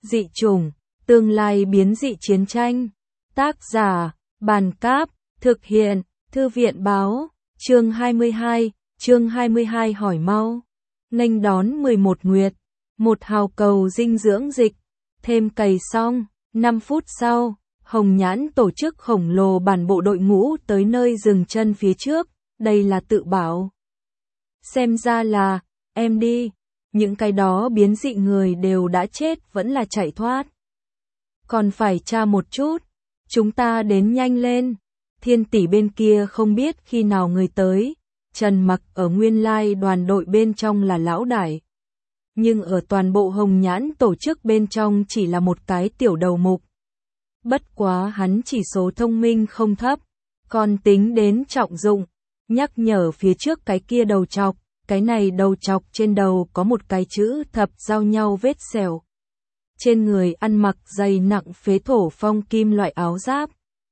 Dị chủng, tương lai biến dị chiến tranh. Tác giả, Bàn Cáp, thực hiện, Thư viện Báo, chương 22 hỏi mau. Nghênh đón 11 nguyệt, một hào cầu dinh dưỡng dịch, thêm cày xong, 5 phút sau, Hồng Nhãn tổ chức khổng lồ bản bộ đội ngũ tới nơi dừng chân phía trước, đây là tự bảo. Xem ra là, em đi, những cái đó biến dị người đều đã chết vẫn là chạy thoát. Còn phải tra một chút, chúng ta đến nhanh lên, Thiên Tỷ bên kia không biết khi nào người tới, Trần Mặc ở nguyên lai đoàn đội bên trong là lão đại. Nhưng ở toàn bộ Hồng Nhãn tổ chức bên trong chỉ là một cái tiểu đầu mục. Bất quá hắn chỉ số thông minh không thấp, còn tính đến trọng dụng, nhắc nhở phía trước cái kia đầu chọc, cái này đầu chọc trên đầu có một cái chữ thập giao nhau vết sẹo. Trên người ăn mặc dày nặng phế thổ phong kim loại áo giáp.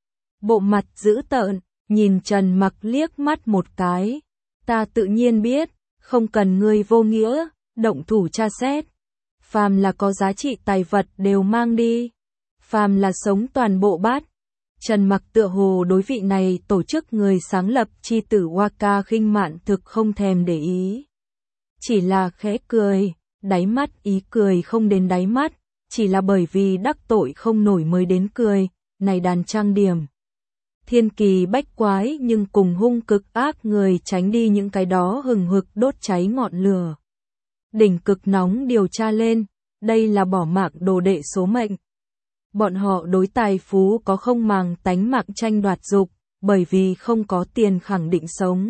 Bộ mặt dữ tợn, nhìn Trần Mặc liếc mắt một cái. Ta tự nhiên biết, không cần ngươi vô nghĩa, động thủ tra xét. Phàm là có giá trị tài vật đều mang đi. Phàm là sống toàn bộ bát. Trần Mặc tựa hồ đối vị này tổ chức người sáng lập chi tử Waka khinh mạn thực không thèm để ý. Chỉ là khẽ cười, đáy mắt ý cười không đến đáy mắt, chỉ là bởi vì đắc tội không nổi mới đến cười, này đàn trang điểm. Thiên kỳ bách quái nhưng cùng hung cực ác người tránh đi những cái đó hừng hực đốt cháy ngọn lửa. Đỉnh cực nóng điều tra lên, đây là bỏ mạng đồ đệ số mệnh. Bọn họ đối tài phú có không màng tánh mạng tranh đoạt dục, bởi vì không có tiền khẳng định sống.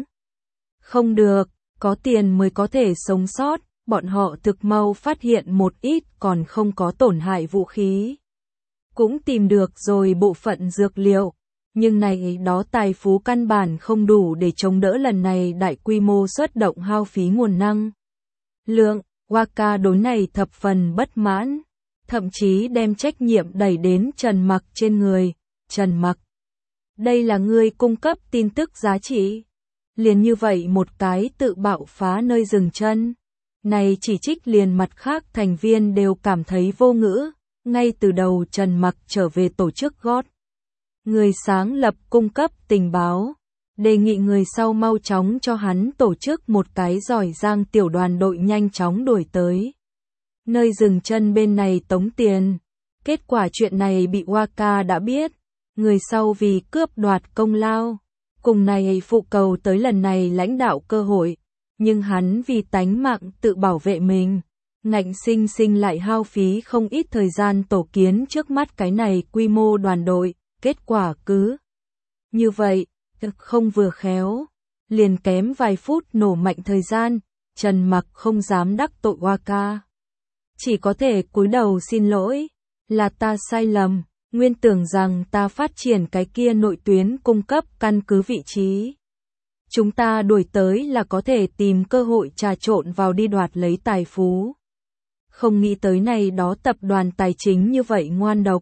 Không được, có tiền mới có thể sống sót, bọn họ thực mau phát hiện một ít còn không có tổn hại vũ khí. Cũng tìm được rồi bộ phận dược liệu, nhưng này đó tài phú căn bản không đủ để chống đỡ lần này đại quy mô xuất động hao phí nguồn năng. Lượng, Waka đối này thập phần bất mãn. Thậm chí đem trách nhiệm đẩy đến Trần Mặc trên người. Trần Mặc, đây là ngươi cung cấp tin tức giá trị. Liền như vậy một cái tự bạo phá nơi dừng chân. Này chỉ trích liền mặt khác thành viên đều cảm thấy vô ngữ. Ngay từ đầu Trần Mặc trở về tổ chức gót. Người sáng lập cung cấp tình báo. Đề nghị người sau mau chóng cho hắn tổ chức một cái giỏi giang tiểu đoàn đội nhanh chóng đuổi tới. Nơi dừng chân bên này tống tiền. Kết quả chuyện này bị Waka đã biết. Người sau vì cướp đoạt công lao. Cùng này phụ cầu tới lần này lãnh đạo cơ hội. Nhưng hắn vì tánh mạng tự bảo vệ mình. Ngạnh sinh sinh lại hao phí không ít thời gian tổ kiến trước mắt cái này quy mô đoàn đội. Kết quả cứ như vậy, không vừa khéo. Liền kém vài phút nổ mạnh thời gian. Trần Mặc không dám đắc tội Waka. Chỉ có thể cúi đầu xin lỗi, là ta sai lầm, nguyên tưởng rằng ta phát triển cái kia nội tuyến cung cấp căn cứ vị trí. Chúng ta đuổi tới là có thể tìm cơ hội trà trộn vào đi đoạt lấy tài phú. Không nghĩ tới này đó tập đoàn tài chính như vậy ngoan độc.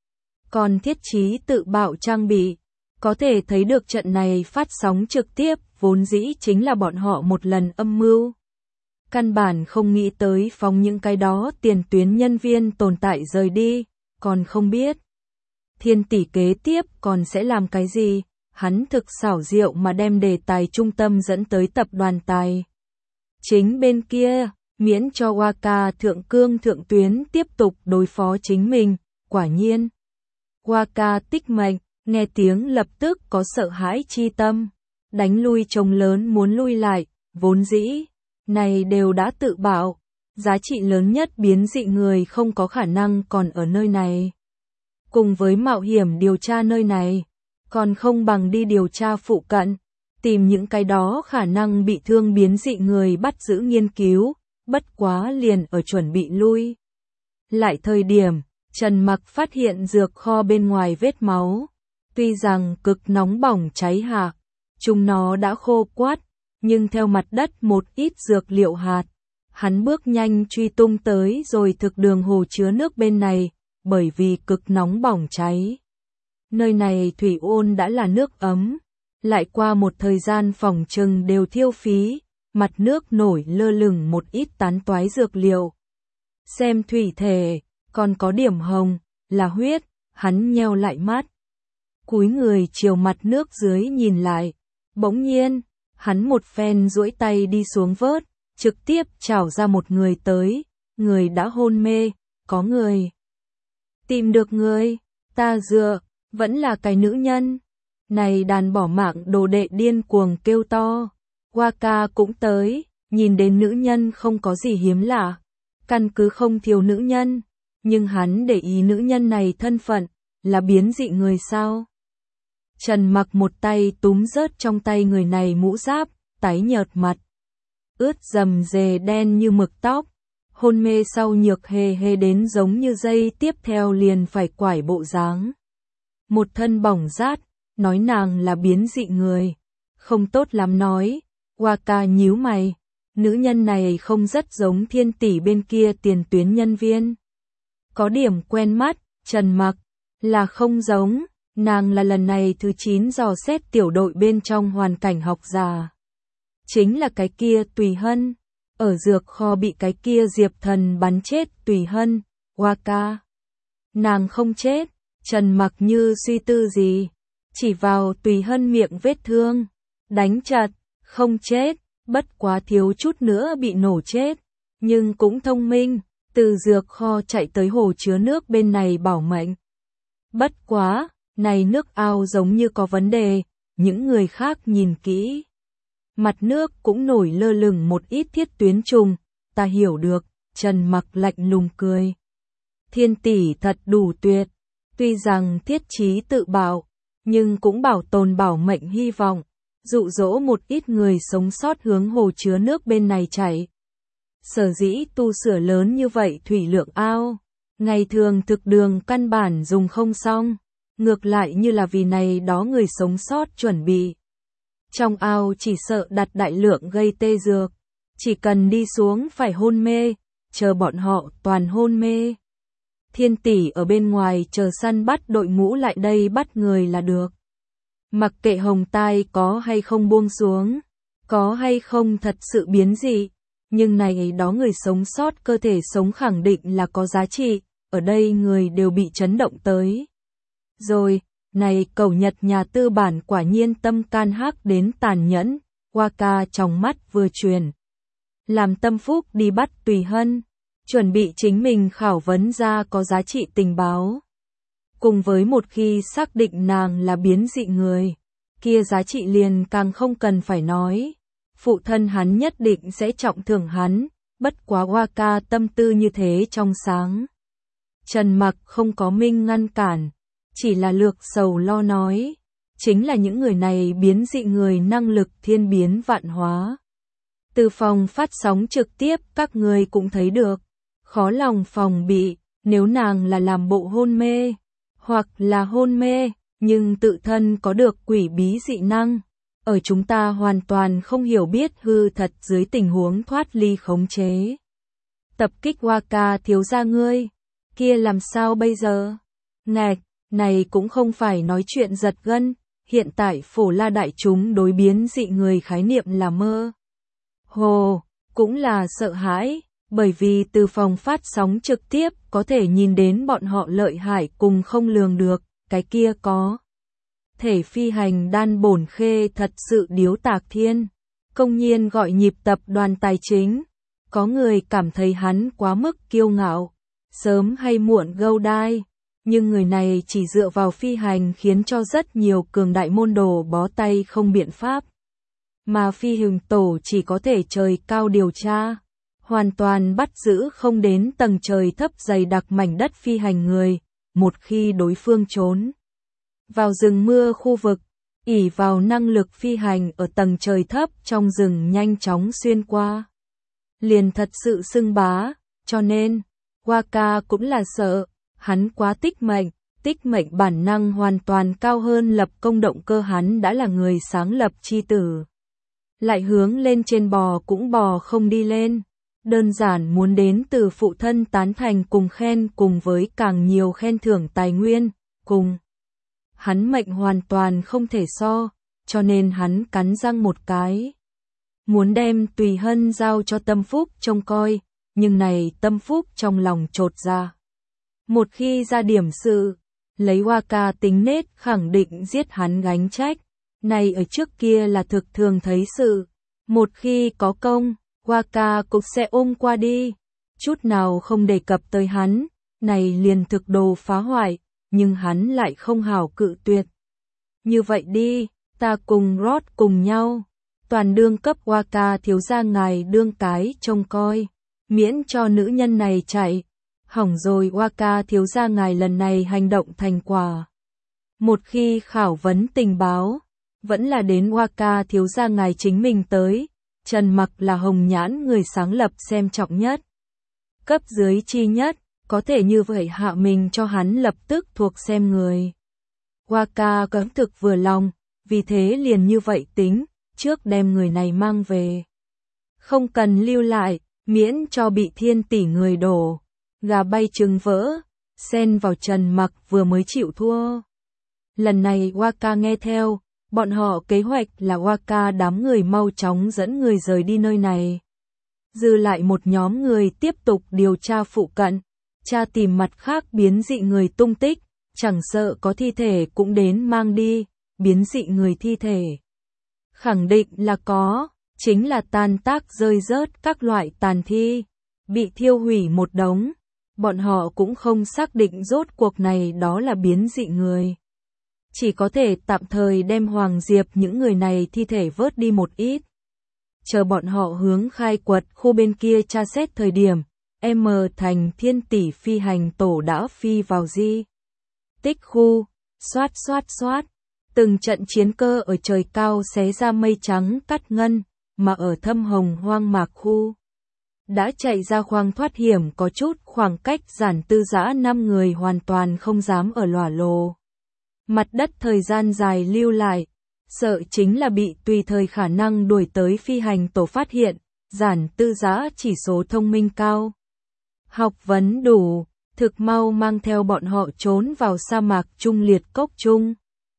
Còn thiết trí tự bạo trang bị, có thể thấy được trận này phát sóng trực tiếp vốn dĩ chính là bọn họ một lần âm mưu. Căn bản không nghĩ tới phóng những cái đó tiền tuyến nhân viên tồn tại rời đi, còn không biết. Thiên Tỷ kế tiếp còn sẽ làm cái gì, hắn thực xảo diệu mà đem đề tài trung tâm dẫn tới tập đoàn tài. Chính bên kia, miễn cho Waka thượng cương thượng tuyến tiếp tục đối phó chính mình, quả nhiên. Waka tích mệnh, nghe tiếng lập tức có sợ hãi chi tâm, đánh lui trông lớn muốn lui lại, vốn dĩ. Này đều đã tự bảo, giá trị lớn nhất biến dị người không có khả năng còn ở nơi này. Cùng với mạo hiểm điều tra nơi này, còn không bằng đi điều tra phụ cận, tìm những cái đó khả năng bị thương biến dị người bắt giữ nghiên cứu, bất quá liền ở chuẩn bị lui. Lại thời điểm, Trần Mặc phát hiện dược kho bên ngoài vết máu, tuy rằng cực nóng bỏng cháy hạ, chúng nó đã khô quắt. Nhưng theo mặt đất một ít dược liệu hạt, hắn bước nhanh truy tung tới rồi thực đường hồ chứa nước bên này, bởi vì cực nóng bỏng cháy. Nơi này thủy ôn đã là nước ấm, lại qua một thời gian phòng trừng đều thiêu phí, mặt nước nổi lơ lửng một ít tán toái dược liệu. Xem thủy thể, còn có điểm hồng, là huyết, hắn nheo lại mắt. Cúi người chiều mặt nước dưới nhìn lại, bỗng nhiên, hắn một phen duỗi tay đi xuống vớt, trực tiếp chảo ra một người tới, người đã hôn mê, có người. Tìm được người, ta dựa, vẫn là cái nữ nhân. Này đàn bỏ mạng đồ đệ điên cuồng kêu to. Waka cũng tới, nhìn đến nữ nhân không có gì hiếm lạ. Căn cứ không thiếu nữ nhân, nhưng hắn để ý nữ nhân này thân phận, là biến dị người sao? Trần Mặc một tay túm rớt trong tay người này mũ giáp, tái nhợt mặt. Ướt rầm rề đen như mực tóc, hôn mê sau nhược hề hề đến giống như giây tiếp theo liền phải quải bộ dáng. Một thân bỏng rát, nói nàng là biến dị người. Không tốt lắm nói, Waka nhíu mày, nữ nhân này không rất giống Thiên tỷ bên kia tiền tuyến nhân viên. Có điểm quen mắt, Trần Mặc, là không giống, nàng là lần này thứ 9 dò xét tiểu đội bên trong hoàn cảnh học giả. Chính là cái kia Tùy Hân, ở dược kho bị cái kia Diệp Thần bắn chết Tùy Hân, Waka. Nàng không chết, Trần Mặc như suy tư gì, chỉ vào Tùy Hân miệng vết thương, đánh chặt, không chết, bất quá thiếu chút nữa bị nổ chết, nhưng cũng thông minh, từ dược kho chạy tới hồ chứa nước bên này bảo mệnh. Bất quá, này nước ao giống như có vấn đề, những người khác nhìn kỹ. Mặt nước cũng nổi lơ lửng một ít thiết tuyến trùng, ta hiểu được, Trần Mặc lạnh lùng cười. Thiên tỷ thật đủ tuyệt, tuy rằng thiết chí tự bảo, nhưng cũng bảo tồn bảo mệnh hy vọng, dụ dỗ một ít người sống sót hướng hồ chứa nước bên này chạy. Sở dĩ tu sửa lớn như vậy thủy lượng ao, ngày thường thực đường căn bản dùng không xong, ngược lại như là vì này đó người sống sót chuẩn bị. Trong ao chỉ sợ đặt đại lượng gây tê dược, chỉ cần đi xuống phải hôn mê, chờ bọn họ toàn hôn mê. Thiên tỷ ở bên ngoài chờ săn bắt đội ngũ lại đây bắt người là được. Mặc kệ hồng tai có hay không buông xuống, có hay không thật sự biến dị, nhưng này đó người sống sót cơ thể sống khẳng định là có giá trị, ở đây người đều bị chấn động tới. Rồi, này cẩu Nhật nhà tư bản quả nhiên tâm can hắc đến tàn nhẫn, Waka trong mắt vừa truyền. Làm tâm phúc đi bắt Tùy Hân, chuẩn bị chính mình khảo vấn ra có giá trị tình báo. Cùng với một khi xác định nàng là biến dị người, kia giá trị liền càng không cần phải nói. Phụ thân hắn nhất định sẽ trọng thưởng hắn, bất quá Waka tâm tư như thế trong sáng. Trần Mặc không có minh ngăn cản, chỉ là lược sầu lo nói, chính là những người này biến dị người năng lực thiên biến vạn hóa. Từ phòng phát sóng trực tiếp các người cũng thấy được, khó lòng phòng bị, nếu nàng là làm bộ hôn mê, hoặc là hôn mê, nhưng tự thân có được quỷ bí dị năng, ở chúng ta hoàn toàn không hiểu biết hư thật dưới tình huống thoát ly khống chế. Tập kích Waka thiếu gia ngươi, kia làm sao bây giờ? Ngạch, này cũng không phải nói chuyện giật gân, hiện tại phổ la đại chúng đối biến dị người khái niệm là mơ. Hồ, cũng là sợ hãi, bởi vì từ phòng phát sóng trực tiếp có thể nhìn đến bọn họ lợi hại cùng không lường được, cái kia có. Thể phi hành đan bổn khê thật sự điếu tạc thiên, công nhiên gọi nhịp tập đoàn tài chính, có người cảm thấy hắn quá mức kiêu ngạo, sớm hay muộn gâu đai, nhưng người này chỉ dựa vào phi hành khiến cho rất nhiều cường đại môn đồ bó tay không biện pháp. Mà phi hình tổ chỉ có thể trời cao điều tra, hoàn toàn bắt giữ không đến tầng trời thấp dày đặc mảnh đất phi hành người, một khi đối phương trốn vào rừng mưa khu vực, ỷ vào năng lực phi hành ở tầng trời thấp trong rừng nhanh chóng xuyên qua. Liền thật sự xưng bá, cho nên, Waka cũng là sợ, hắn quá tích mệnh bản năng hoàn toàn cao hơn lập công động cơ hắn đã là người sáng lập chi tử. Lại hướng lên trên bò cũng bò không đi lên, đơn giản muốn đến từ phụ thân tán thành cùng khen cùng với càng nhiều khen thưởng tài nguyên, cùng. Hắn mệnh hoàn toàn không thể so, cho nên hắn cắn răng một cái. Muốn đem Tùy Hân giao cho Tâm Phúc trông coi, nhưng này Tâm Phúc trong lòng chột ra. Một khi ra điểm sự, lấy Waka tính nết khẳng định giết hắn gánh trách. Này ở trước kia là thực thường thấy sự. Một khi có công, Waka cũng sẽ ôm qua đi. Chút nào không đề cập tới hắn, này liền thực đồ phá hoại, nhưng hắn lại không hảo cự tuyệt. Như vậy đi, ta cùng Rod cùng nhau. Toàn đương cấp Waka thiếu gia ngài đương cái trông coi, miễn cho nữ nhân này chạy. Hỏng rồi Waka thiếu gia ngài lần này hành động thành quả. Một khi khảo vấn tình báo, vẫn là đến Waka thiếu gia ngài chính mình tới. Trần Mặc là hồng nhãn người sáng lập xem trọng nhất. Cấp dưới chi nhất, có thể như vậy hạ mình cho hắn lập tức thuộc xem người. Waka cấm thực vừa lòng, vì thế liền như vậy tính, trước đem người này mang về. Không cần lưu lại, miễn cho bị thiên tỷ người đổ. Gà bay trứng vỡ, xen vào Trần Mặc vừa mới chịu thua. Lần này Waka nghe theo, bọn họ kế hoạch là Waka đám người mau chóng dẫn người rời đi nơi này. Dư lại một nhóm người tiếp tục điều tra phụ cận, tra tìm mặt khác biến dị người tung tích, chẳng sợ có thi thể cũng đến mang đi, biến dị người thi thể. Khẳng định là có, chính là tan tác rơi rớt các loại tàn thi, bị thiêu hủy một đống. Bọn họ cũng không xác định rốt cuộc này đó là biến dị người. Chỉ có thể tạm thời đem Hoàng Diệp những người này thi thể vớt đi một ít. Chờ bọn họ hướng khai quật khu bên kia tra xét thời điểm, M thành thiên tỷ phi hành tổ đã phi vào di tích khu, xoát xoát xoát. Từng trận chiến cơ ở trời cao xé ra mây trắng cắt ngân, mà ở thâm hồng hoang mạc khu. Đã chạy ra khoang thoát hiểm có chút khoảng cách Giản Tư Dã 5 người hoàn toàn không dám ở lỏa lồ. Mặt đất thời gian dài lưu lại, sợ chính là bị tùy thời khả năng đuổi tới phi hành tổ phát hiện, Giản Tư Dã chỉ số thông minh cao. Học vấn đủ, thực mau mang theo bọn họ trốn vào sa mạc trung liệt cốc trung.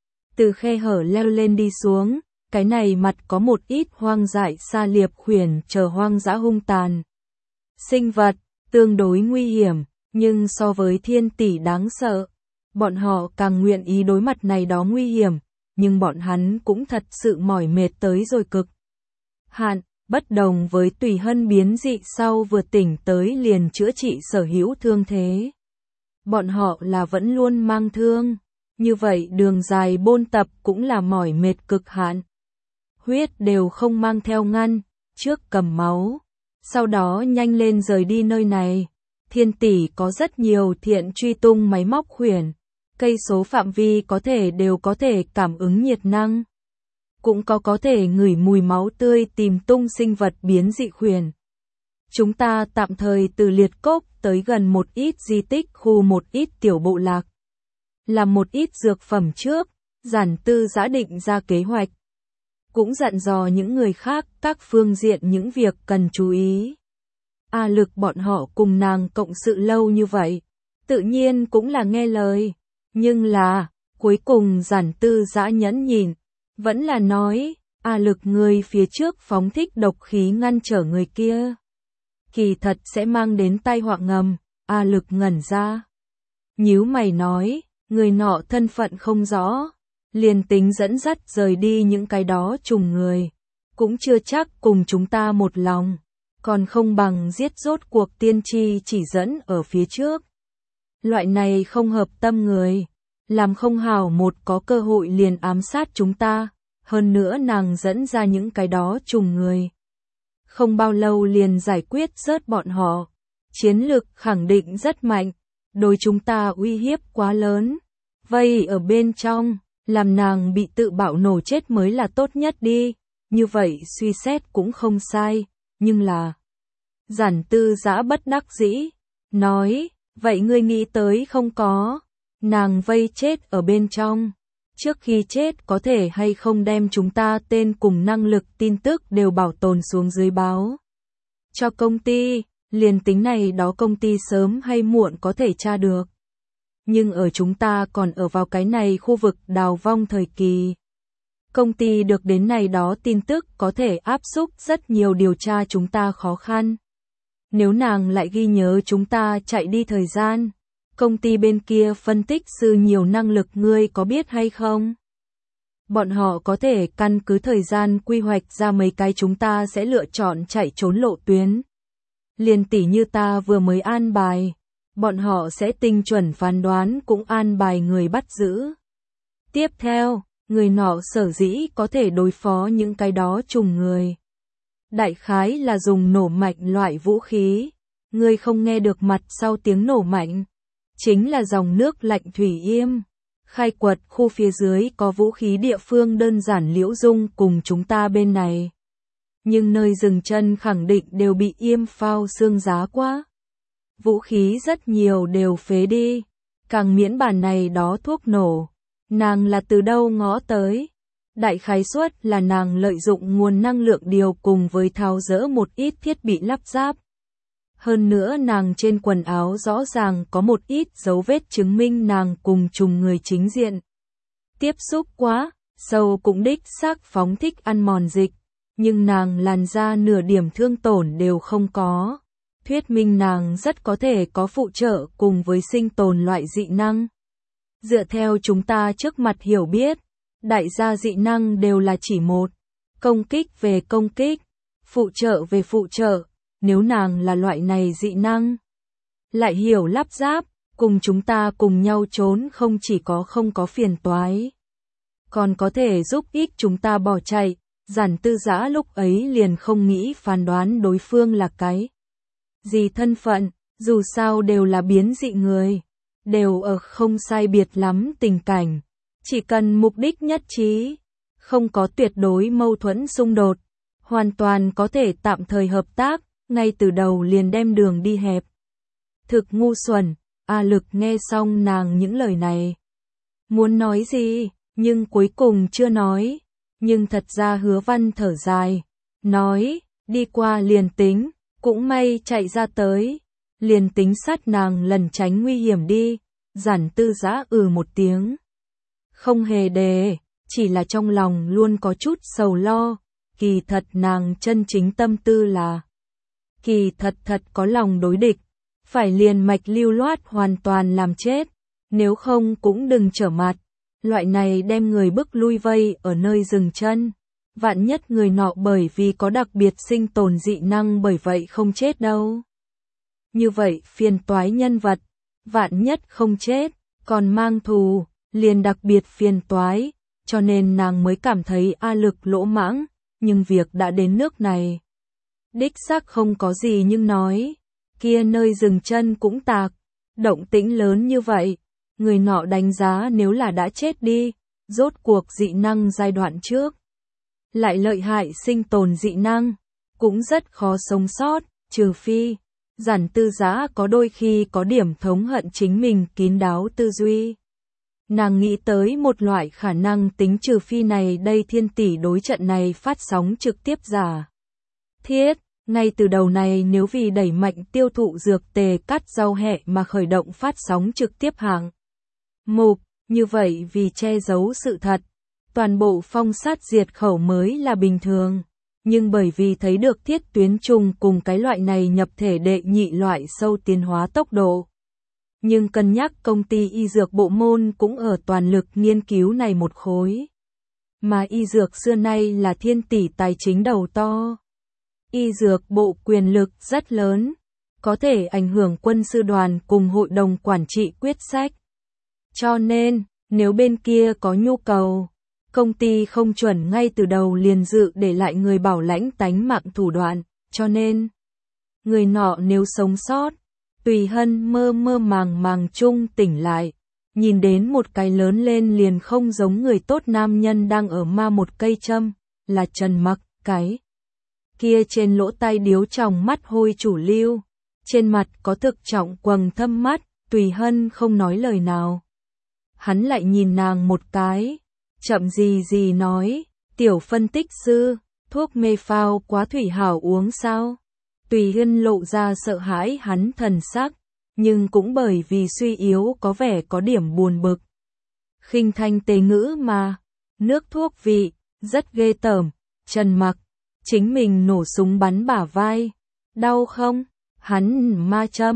Từ khe hở leo lên đi xuống, cái này mặt có một ít hoang dại sa liệp khuyển chờ hoang dã hung tàn. Sinh vật, tương đối nguy hiểm, nhưng so với thiên tỷ đáng sợ, bọn họ càng nguyện ý đối mặt này đó nguy hiểm, nhưng bọn hắn cũng thật sự mỏi mệt tới rồi cực hạn, bất đồng với Tùy Hân biến dị sau vừa tỉnh tới liền chữa trị sở hữu thương thế. Bọn họ là vẫn luôn mang thương, như vậy đường dài bôn tập cũng là mỏi mệt cực hạn. Huyết đều không mang theo ngăn, trước cầm máu. Sau đó nhanh lên rời đi nơi này. Thiên tỷ có rất nhiều thiện truy tung máy móc khuyển. Cây số phạm vi có thể đều có thể cảm ứng nhiệt năng. Cũng có thể ngửi mùi máu tươi tìm tung sinh vật biến dị khuyển. Chúng ta tạm thời từ liệt cốc tới gần một ít di tích khu một ít tiểu bộ lạc. Làm một ít dược phẩm trước, Giản Tư Dã định ra kế hoạch. Cũng dặn dò những người khác các phương diện những việc cần chú ý. A Lực bọn họ cùng nàng cộng sự lâu như vậy, tự nhiên cũng là nghe lời. Nhưng là, cuối cùng Giản Tư Dã nhẫn nhịn, vẫn là nói, A Lực người phía trước phóng thích độc khí ngăn trở người kia. Kỳ thật sẽ mang đến tai họa ngầm, A Lực ngẩn ra. Nhíu mày nói, người nọ thân phận không rõ. Liền tính dẫn dắt rời đi những cái đó trùng người, cũng chưa chắc cùng chúng ta một lòng, còn không bằng giết rốt cuộc tiên tri chỉ dẫn ở phía trước. Loại này không hợp tâm người, làm không hảo một có cơ hội liền ám sát chúng ta, hơn nữa nàng dẫn ra những cái đó trùng người. Không bao lâu liền giải quyết rớt bọn họ, chiến lực khẳng định rất mạnh, đối chúng ta uy hiếp quá lớn, vây ở bên trong. Làm nàng bị tự bạo nổ chết mới là tốt nhất đi, như vậy suy xét cũng không sai, nhưng là... Giản Tư Dã bất đắc dĩ, nói, vậy ngươi nghĩ tới không có, nàng vây chết ở bên trong, trước khi chết có thể hay không đem chúng ta tên cùng năng lực tin tức đều bảo tồn xuống dưới báo. Cho công ty, liền tính này đó công ty sớm hay muộn có thể tra được. Nhưng ở chúng ta còn ở vào cái này khu vực đào vong thời kỳ. Công ty được đến này đó tin tức có thể áp xúc rất nhiều điều tra chúng ta khó khăn. Nếu nàng lại ghi nhớ chúng ta chạy đi thời gian, Công ty bên kia phân tích sư nhiều năng lực ngươi có biết hay không? Bọn họ có thể căn cứ thời gian quy hoạch ra mấy cái chúng ta sẽ lựa chọn chạy trốn lộ tuyến. Liền tỉ như ta vừa mới an bài, bọn họ sẽ tinh chuẩn phán đoán cũng an bài người bắt giữ. Tiếp theo, người nọ sở dĩ có thể đối phó những cái đó trùng người. Đại khái là dùng nổ mạnh loại vũ khí, ngươi không nghe được mặt sau tiếng nổ mạnh. Chính là dòng nước lạnh thủy yêm. Khai quật khu phía dưới có vũ khí địa phương đơn giản liễu dung cùng chúng ta bên này. Nhưng nơi dừng chân khẳng định đều bị yêm phao xương giá quá. Vũ khí rất nhiều đều phế đi. Càng miễn bản này đó thuốc nổ. Nàng là từ đâu ngó tới. Đại khái suất là nàng lợi dụng nguồn năng lượng điều cùng với tháo dỡ một ít thiết bị lắp ráp. Hơn nữa nàng trên quần áo rõ ràng có một ít dấu vết chứng minh nàng cùng trùng người chính diện. Tiếp xúc quá, sâu cũng đích xác phóng thích ăn mòn dịch, nhưng nàng làn da nửa điểm thương tổn đều không có. Thuyết minh nàng rất có thể có phụ trợ cùng với sinh tồn loại dị năng. Dựa theo chúng ta trước mặt hiểu biết, đại gia dị năng đều là chỉ một, công kích về công kích, phụ trợ về phụ trợ. Nếu nàng là loại này dị năng, lại hiểu lắp ráp, cùng chúng ta cùng nhau trốn không chỉ có không có phiền toái, còn có thể giúp ích chúng ta bỏ chạy. Giản Tư Giã lúc ấy liền không nghĩ phán đoán đối phương là cái gì thân phận, dù sao đều là biến dị người, đều ở không sai biệt lắm tình cảnh, chỉ cần mục đích nhất trí, không có tuyệt đối mâu thuẫn xung đột, hoàn toàn có thể tạm thời hợp tác. Ngay từ đầu liền đem đường đi hẹp. Thực ngu xuẩn, A Lực nghe xong nàng những lời này. Muốn nói gì, nhưng cuối cùng chưa nói. Nhưng thật ra Hứa Văn thở dài. Nói, đi qua liền tính, cũng may chạy ra tới. Liền tính sát nàng lần tránh nguy hiểm đi. Giản Tư Giã một tiếng. Không hề đề, chỉ là trong lòng luôn có chút sầu lo. Kỳ thật nàng chân chính tâm tư là kỳ thật có lòng đối địch, phải liền mạch lưu loát hoàn toàn làm chết, nếu không cũng đừng trở mặt. Loại này đem người bức lui vây ở nơi dừng chân, vạn nhất người nọ bởi vì có đặc biệt sinh tồn dị năng bởi vậy không chết đâu. Như vậy phiền toái nhân vật, vạn nhất không chết, còn mang thù, liền đặc biệt phiền toái, cho nên nàng mới cảm thấy A Lực lỗ mãng, nhưng việc đã đến nước này. Đích xác không có gì nhưng nói, kia nơi dừng chân cũng tạc, động tĩnh lớn như vậy, người nọ đánh giá nếu là đã chết đi, rốt cuộc dị năng giai đoạn trước. Lại lợi hại sinh tồn dị năng, cũng rất khó sống sót, trừ phi, Giản Tư Giã có đôi khi có điểm thống hận chính mình kín đáo tư duy. Nàng nghĩ tới một loại khả năng tính trừ phi này đây thiên tỷ đối trận này phát sóng trực tiếp giả. Thiết, ngay từ đầu này nếu vì đẩy mạnh tiêu thụ dược tề cắt rau hẹ mà khởi động phát sóng trực tiếp hạng mục, như vậy vì che giấu sự thật, toàn bộ phong sát diệt khẩu mới là bình thường. Nhưng bởi vì thấy được thiết tuyến trùng cùng cái loại này nhập thể đệ nhị loại sâu tiến hóa tốc độ. Nhưng cân nhắc công ty y dược bộ môn cũng ở toàn lực nghiên cứu này một khối. Mà y dược xưa nay là thiên tỷ tài chính đầu to. Y dược bộ quyền lực rất lớn, có thể ảnh hưởng quân sư đoàn cùng hội đồng quản trị quyết sách. Cho nên, nếu bên kia có nhu cầu, công ty không chuẩn ngay từ đầu liền dự để lại người bảo lãnh tánh mạng thủ đoạn, cho nên, người nọ nếu sống sót, Tùy Hân mơ mơ màng màng chung tỉnh lại, nhìn đến một cái lớn lên liền không giống người tốt nam nhân đang ở ma một cây châm, là Trần Mặc, cái kia trên lỗ tai điếu tròng mắt hôi chủ lưu, trên mặt có thực trọng quầng thâm mắt, Tùy Hân không nói lời nào. Hắn lại nhìn nàng một cái, chậm gì nói, tiểu phân tích sư, thuốc mê phao quá thủy hảo uống sao? Tùy Hân lộ ra sợ hãi hắn thần sắc, nhưng cũng bởi vì suy yếu có vẻ có điểm buồn bực. Khinh thanh tế ngữ mà, nước thuốc vị, rất ghê tởm, Trần Mặc, chính mình nổ súng bắn bả vai, đau không? Hắn ma châm,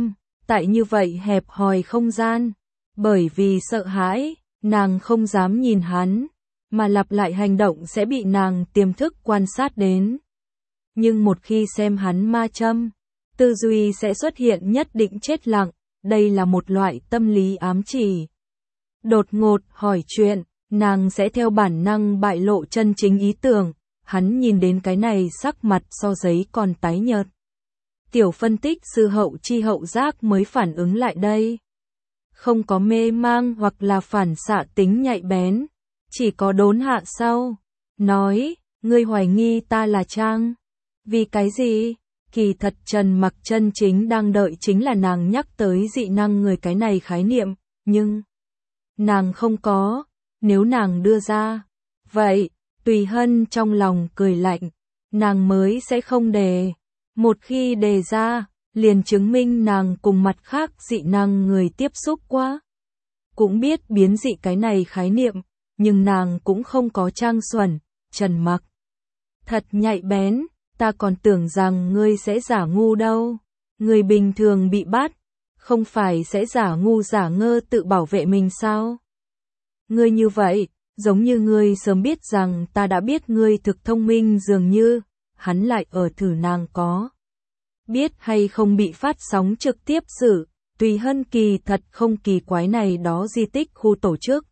tại như vậy hẹp hòi không gian. Bởi vì sợ hãi, nàng không dám nhìn hắn, mà lặp lại hành động sẽ bị nàng tiềm thức quan sát đến. Nhưng một khi xem hắn ma châm, tư duy sẽ xuất hiện nhất định chết lặng, đây là một loại tâm lý ám chỉ. Đột ngột hỏi chuyện, nàng sẽ theo bản năng bại lộ chân chính ý tưởng, hắn nhìn đến cái này sắc mặt so giấy còn tái nhợt. Tiểu phân tích sư hậu chi hậu giác mới phản ứng lại đây. Không có mê mang hoặc là phản xạ tính nhạy bén, chỉ có đốn hạ sau. Nói, ngươi hoài nghi ta là Trang. Vì cái gì? Kỳ thật Trần Mặc chân chính đang đợi chính là nàng nhắc tới dị năng người cái này khái niệm, nhưng nàng không có, nếu nàng đưa ra. Vậy, Tùy Hân trong lòng cười lạnh, nàng mới sẽ không đề. Một khi đề ra, liền chứng minh nàng cùng mặt khác dị năng người tiếp xúc quá. Cũng biết biến dị cái này khái niệm, nhưng nàng cũng không có Trang xuẩn. Trần Mặc thật nhạy bén, ta còn tưởng rằng ngươi sẽ giả ngu đâu. Người bình thường bị bắt, không phải sẽ giả ngu giả ngơ tự bảo vệ mình sao? Ngươi như vậy, giống như ngươi sớm biết rằng ta đã biết ngươi thực thông minh dường như, hắn lại ở thử nàng có biết hay không bị phát sóng trực tiếp xử. Tùy Hân kỳ thật không kỳ quái này đó di tích khu tổ chức.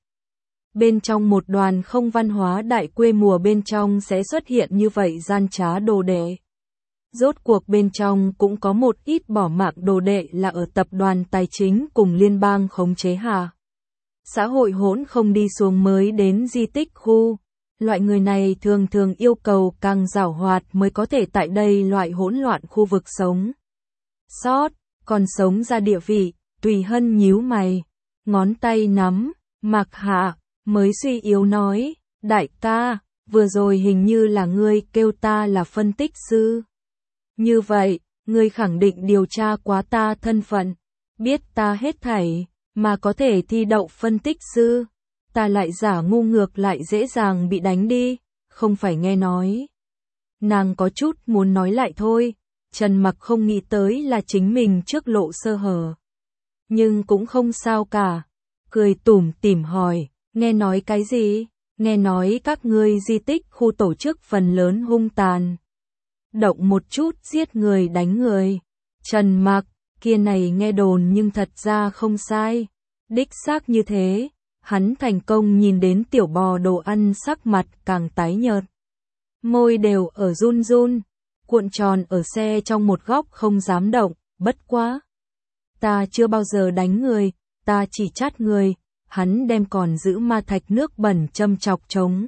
Bên trong một đoàn không văn hóa đại quê mùa bên trong sẽ xuất hiện như vậy gian trá đồ đệ. Rốt cuộc bên trong cũng có một ít bỏ mạng đồ đệ là ở tập đoàn tài chính cùng liên bang khống chế hạ. Xã hội hỗn không đi xuống mới đến di tích khu. Loại người này thường thường yêu cầu càng giàu hoạt mới có thể tại đây loại hỗn loạn khu vực sống sót, còn sống ra địa vị. Tùy Hân nhíu mày, ngón tay nắm, Mặc Hạ mới suy yếu nói, đại ca, vừa rồi hình như là ngươi kêu ta là phân tích sư. Như vậy, ngươi khẳng định điều tra quá ta thân phận, biết ta hết thảy, mà có thể thi đậu phân tích sư. Ta lại giả ngu ngược lại dễ dàng bị đánh đi, không phải nghe nói. Nàng có chút muốn nói lại thôi, Trần Mặc không nghĩ tới là chính mình trước lộ sơ hở. Nhưng cũng không sao cả, cười tủm tỉm hỏi, nghe nói cái gì? Nghe nói các ngươi di tích khu tổ chức phần lớn hung tàn. Động một chút giết người đánh người. Trần Mặc, kia này nghe đồn nhưng thật ra không sai. Đích xác như thế, hắn thành công nhìn đến tiểu bò đồ ăn sắc mặt càng tái nhợt. Môi đều ở run run, cuộn tròn ở xe trong một góc không dám động, bất quá. Ta chưa bao giờ đánh người, ta chỉ chát người, hắn đem còn giữ ma thạch nước bẩn châm chọc trống.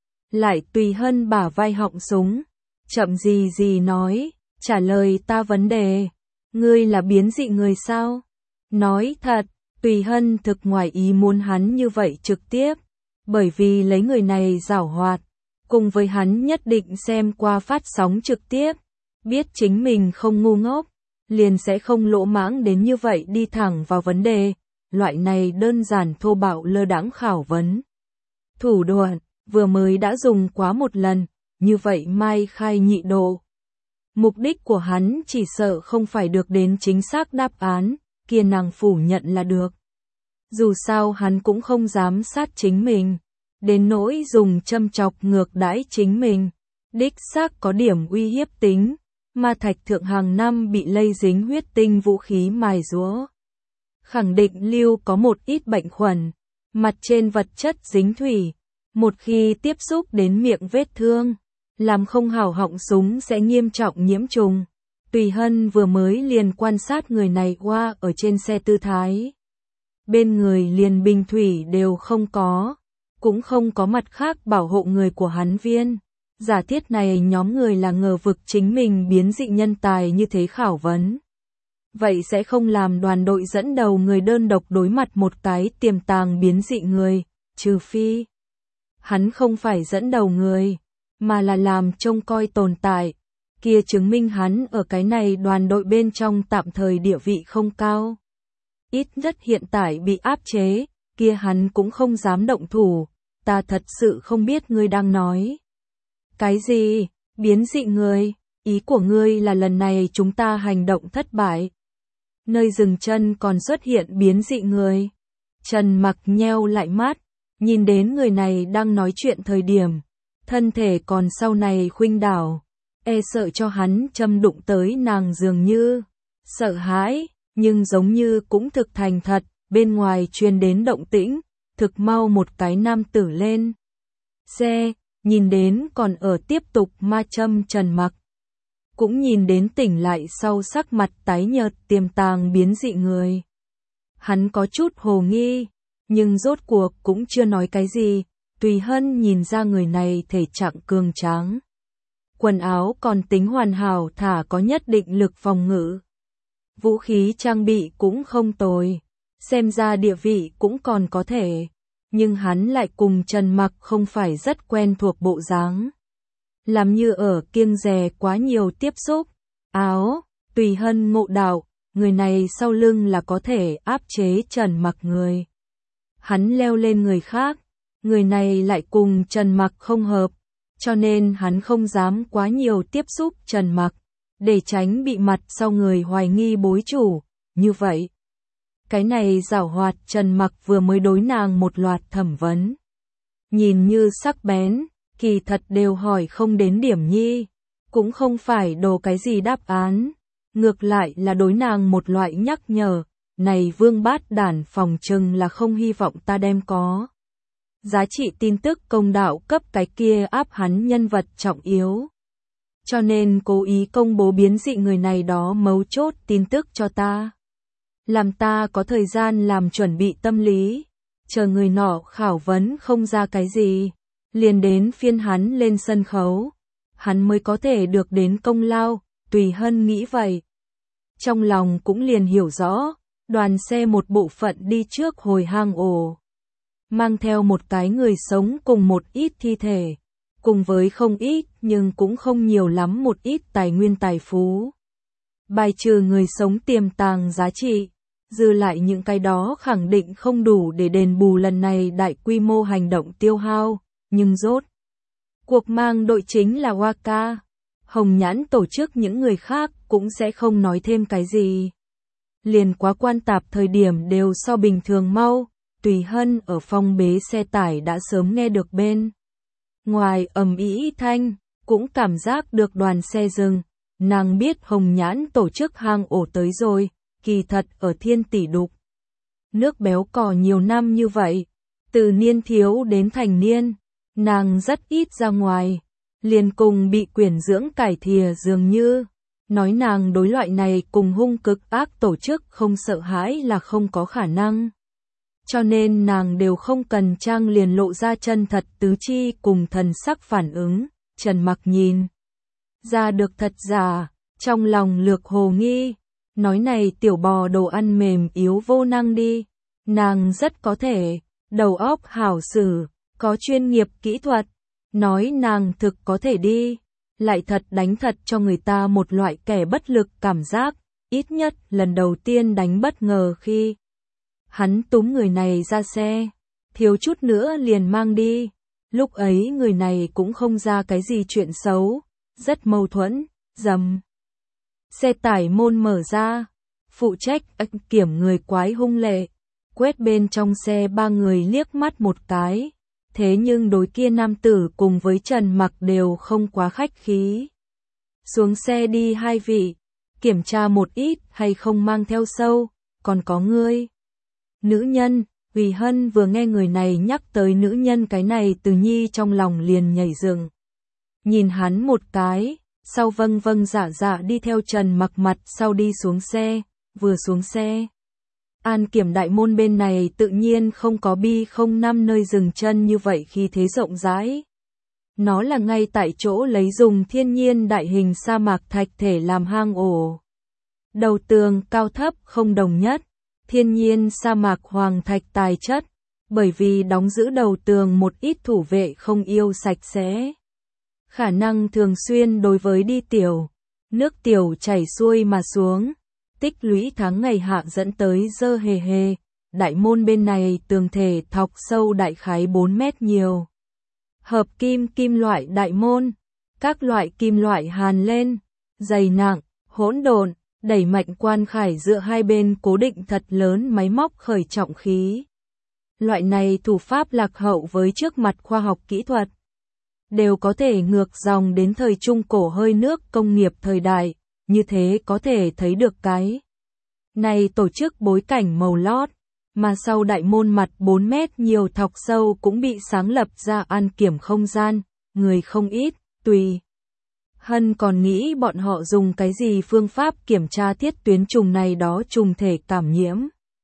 Lại Tùy Hân bả vai họng súng, chậm gì gì nói, trả lời ta vấn đề, ngươi là biến dị người sao? Nói thật, Tùy Hân thực ngoài ý muốn hắn như vậy trực tiếp, bởi vì lấy người này giảo hoạt, cùng với hắn nhất định xem qua phát sóng trực tiếp, biết chính mình không ngu ngốc, liền sẽ không lỗ mãng đến như vậy đi thẳng vào vấn đề, loại này đơn giản thô bạo lơ đãng khảo vấn. Thủ đoạn, vừa mới đã dùng quá một lần, như vậy mai khai nhị độ. Mục đích của hắn chỉ sợ không phải được đến chính xác đáp án, kia nàng phủ nhận là được. Dù sao hắn cũng không dám sát chính mình, đến nỗi dùng châm chọc ngược đãi chính mình. Đích xác có điểm uy hiếp tính, ma thạch thượng hàng năm bị lây dính huyết tinh vũ khí mài rũa. Khẳng định lưu có một ít bệnh khuẩn, mặt trên vật chất dính thủy, một khi tiếp xúc đến miệng vết thương, làm không hảo họng súng sẽ nghiêm trọng nhiễm trùng. Tùy Hân vừa mới liền quan sát người này qua ở trên xe tư thái. Bên người liền bình thủy đều không có, cũng không có mặt khác bảo hộ người của hắn viên. Giả thiết này nhóm người là ngờ vực chính mình biến dị nhân tài như thế khảo vấn. Vậy sẽ không làm đoàn đội dẫn đầu người đơn độc đối mặt một cái tiềm tàng biến dị người, trừ phi hắn không phải dẫn đầu người, mà là làm trông coi tồn tại, kia chứng minh hắn ở cái này đoàn đội bên trong tạm thời địa vị không cao. Ít nhất hiện tại bị áp chế, kia hắn cũng không dám động thủ, ta thật sự không biết ngươi đang nói. Cái gì? Biến dị người? Ý của ngươi là lần này chúng ta hành động thất bại. nơi dừng chân còn xuất hiện biến dị người. Trần Mặc nheo lại mắt, nhìn đến người này đang nói chuyện thời điểm, thân thể còn sau này khuynh đảo, e sợ cho hắn châm đụng tới nàng dường như. Sợ hãi, nhưng giống như cũng thực thành thật, bên ngoài truyền đến động tĩnh, thực mau một cái nam tử lên xe, nhìn đến còn ở tiếp tục ma châm Trần Mặc. Cũng nhìn đến tỉnh lại sau sắc mặt tái nhợt tiềm tàng biến dị người. Hắn có chút hồ nghi, nhưng rốt cuộc cũng chưa nói cái gì, Tùy Hân nhìn ra người này thể trạng cường tráng. Quần áo còn tính hoàn hảo thả có nhất định lực phòng ngự. Vũ khí trang bị cũng không tồi, xem ra địa vị cũng còn có thể, nhưng hắn lại cùng Trần Mặc không phải rất quen thuộc bộ dáng. Làm như ở kiêng dè quá nhiều tiếp xúc. Áo, Tùy Hân ngộ đạo, người này sau lưng là có thể áp chế Trần Mặc người. Hắn leo lên người khác, người này lại cùng Trần Mặc không hợp, cho nên hắn không dám quá nhiều tiếp xúc Trần Mặc, để tránh bị mặt sau người hoài nghi bối chủ, như vậy. Cái này giảo hoạt Trần Mặc vừa mới đối nàng một loạt thẩm vấn. Nhìn như sắc bén, kỳ thật đều hỏi không đến điểm nhi, cũng không phải đồ cái gì đáp án, ngược lại là đối nàng một loại nhắc nhở, này vương bát đản phòng trừng là không hy vọng ta đem có. Giá trị tin tức công đạo cấp cái kia áp hắn nhân vật trọng yếu. Cho nên cố ý công bố biến dị người này đó mấu chốt tin tức cho ta. Làm ta có thời gian làm chuẩn bị tâm lý, chờ người nọ khảo vấn không ra cái gì, liền đến phiên hắn lên sân khấu, hắn mới có thể được đến công lao, Tùy Hân nghĩ vậy. Trong lòng cũng liền hiểu rõ, đoàn xe một bộ phận đi trước hồi hang ổ, mang theo một cái người sống cùng một ít thi thể, cùng với không ít nhưng cũng không nhiều lắm một ít tài nguyên tài phú. Bài trừ người sống tiềm tàng giá trị, dư lại những cái đó khẳng định không đủ để đền bù lần này đại quy mô hành động tiêu hao, nhưng rốt cuộc mang đội chính là Waka. Hồng Nhãn tổ chức những người khác cũng sẽ không nói thêm cái gì. Liền quá quan tạp thời điểm đều so bình thường mau, Tùy Hân ở phòng bế xe tải đã sớm nghe được bên ngoài ầm ĩ thanh, cũng cảm giác được đoàn xe dừng, nàng biết Hồng Nhãn tổ chức hang ổ tới rồi, kỳ thật ở Thiên Tỷ Đục. Nước béo cò nhiều năm như vậy, từ niên thiếu đến thành niên, nàng rất ít ra ngoài, liền cùng bị quyển dưỡng cải thìa dường như, nói nàng đối loại này cùng hung cực ác tổ chức không sợ hãi là không có khả năng. Cho nên nàng đều không cần trang liền lộ ra chân thật tứ chi cùng thần sắc phản ứng, Trần Mặc nhìn ra được thật giả, trong lòng lược hồ nghi, nói này tiểu bò đồ ăn mềm yếu vô năng đi, nàng rất có thể, đầu óc hảo sử, có chuyên nghiệp kỹ thuật, nói nàng thực có thể đi, lại thật đánh thật cho người ta một loại kẻ bất lực cảm giác, ít nhất lần đầu tiên đánh bất ngờ khi hắn túm người này ra xe, thiếu chút nữa liền mang đi, lúc ấy người này cũng không ra cái gì chuyện xấu, rất mâu thuẫn, dầm. Xe tải môn mở ra, phụ trách kiểm người quái hung lệ, quét bên trong xe ba người liếc mắt một cái. Thế nhưng đối kia nam tử cùng với Trần Mặc đều không quá khách khí. Xuống xe đi hai vị, kiểm tra một ít hay không mang theo sâu, còn có ngươi. Nữ nhân, Tùy Hân vừa nghe người này nhắc tới nữ nhân cái này từ nhi trong lòng liền nhảy dựng. Nhìn hắn một cái, sau vâng vâng dạ dạ đi theo Trần Mặc mặt sau đi xuống xe, vừa xuống xe. An kiểm đại môn bên này tự nhiên không có B05 nơi dừng chân như vậy khi thế rộng rãi. Nó là ngay tại chỗ lấy dùng thiên nhiên đại hình sa mạc thạch thể làm hang ổ. Đầu tường cao thấp không đồng nhất, thiên nhiên sa mạc hoàng thạch tài chất, bởi vì đóng giữ đầu tường một ít thủ vệ không yêu sạch sẽ. Khả năng thường xuyên đối với đi tiểu, nước tiểu chảy xuôi mà xuống. Tích lũy tháng ngày hạ dẫn tới dơ hề hề, đại môn bên này tường thể thọc sâu đại khái 4 mét nhiều. Hợp kim loại đại môn, các loại kim loại hàn lên, dày nặng, hỗn độn, đẩy mạnh quan khải dựa hai bên cố định thật lớn máy móc khởi trọng khí. Loại này thủ pháp lạc hậu với trước mặt khoa học kỹ thuật. Đều có thể ngược dòng đến thời trung cổ hơi nước công nghiệp thời đại, như thế có thể thấy được cái này tổ chức bối cảnh màu lót, mà sau đại môn mặt 4 mét nhiều thọc sâu cũng bị sáng lập ra an kiểm không gian, người không ít, tùy. Hân còn nghĩ bọn họ dùng cái gì phương pháp kiểm tra thiết tuyến trùng này đó trùng thể cảm nhiễm.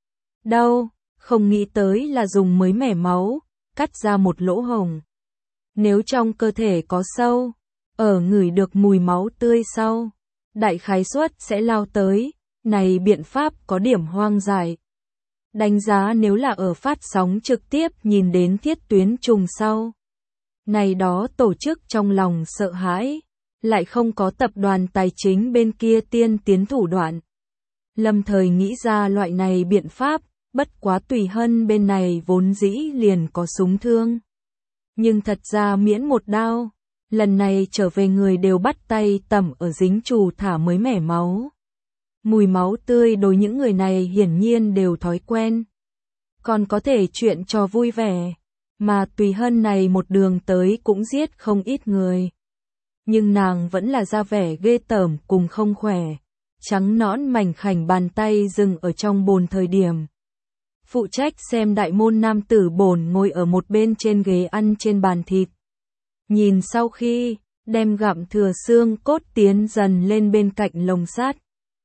Đâu, không nghĩ tới là dùng mới mẻ máu, cắt ra một lỗ hổng. Nếu trong cơ thể có sâu, ngửi được mùi máu tươi sau, đại khái suất sẽ lao tới, này biện pháp có điểm hoang dại. Đánh giá nếu là ở phát sóng trực tiếp nhìn đến thiết tuyến trùng sau. Này đó tổ chức trong lòng sợ hãi, lại không có tập đoàn tài chính bên kia tiên tiến thủ đoạn. Lâm thời nghĩ ra loại này biện pháp, bất quá Tùy Hân bên này vốn dĩ liền có súng thương. Nhưng thật ra miễn một đao, lần này trở về người đều bắt tay tẩm ở dính trù thả mới mẻ máu. Mùi máu tươi đối những người này hiển nhiên đều thói quen. Còn có thể chuyện trò vui vẻ, mà Tùy Hân này một đường tới cũng giết không ít người. Nhưng nàng vẫn là ra vẻ ghê tởm cùng không khỏe, trắng nõn mảnh khảnh bàn tay dừng ở trong bồn thời điểm. Phụ trách xem đại môn nam tử bổn ngồi ở một bên trên ghế ăn trên bàn thịt. Nhìn sau khi đem gặm thừa xương cốt tiến dần lên bên cạnh lồng sắt.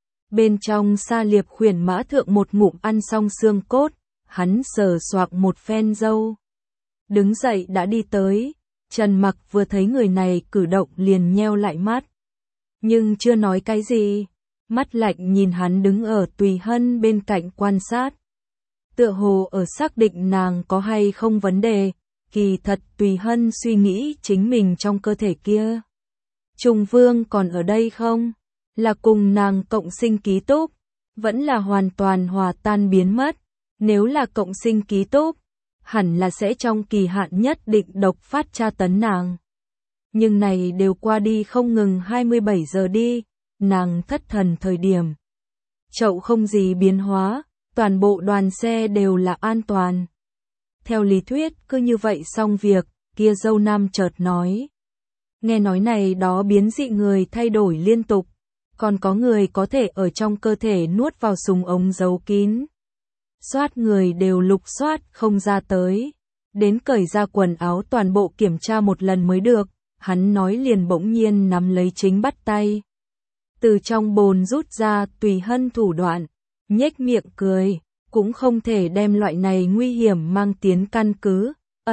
Bên trong Sa Liệp khuyển mã thượng một ngụm ăn xong xương cốt, hắn sờ soạc một phen râu. Đứng dậy đã đi tới, Trần Mặc vừa thấy người này cử động liền nheo lại mắt. Nhưng chưa nói cái gì, mắt lạnh nhìn hắn đứng ở Tùy Hân bên cạnh quan sát. Tựa hồ ở xác định nàng có hay không vấn đề, kỳ thật Tùy Hân suy nghĩ chính mình trong cơ thể kia. Trùng Vương còn ở đây không? Là cùng nàng cộng sinh ký túc, vẫn là hoàn toàn hòa tan biến mất. Nếu là cộng sinh ký túc, hẳn là sẽ trong kỳ hạn nhất định độc phát tra tấn nàng. Nhưng này đều qua đi không ngừng 27 giờ đi, nàng thất thần thời điểm. Chậu không gì biến hóa, toàn bộ đoàn xe đều là an toàn. Theo lý thuyết cứ như vậy xong việc, kia dâu nam chợt nói. Nghe nói này đó biến dị người thay đổi liên tục, còn có người có thể ở trong cơ thể nuốt vào súng ống giấu kín. Soát người đều lục soát không ra tới, đến cởi ra quần áo toàn bộ kiểm tra một lần mới được, hắn nói liền bỗng nhiên nắm lấy chính bắt tay. Từ trong bồn rút ra Tùy Hân thủ đoạn, nhếch miệng cười, cũng không thể đem loại này nguy hiểm mang tiến căn cứ,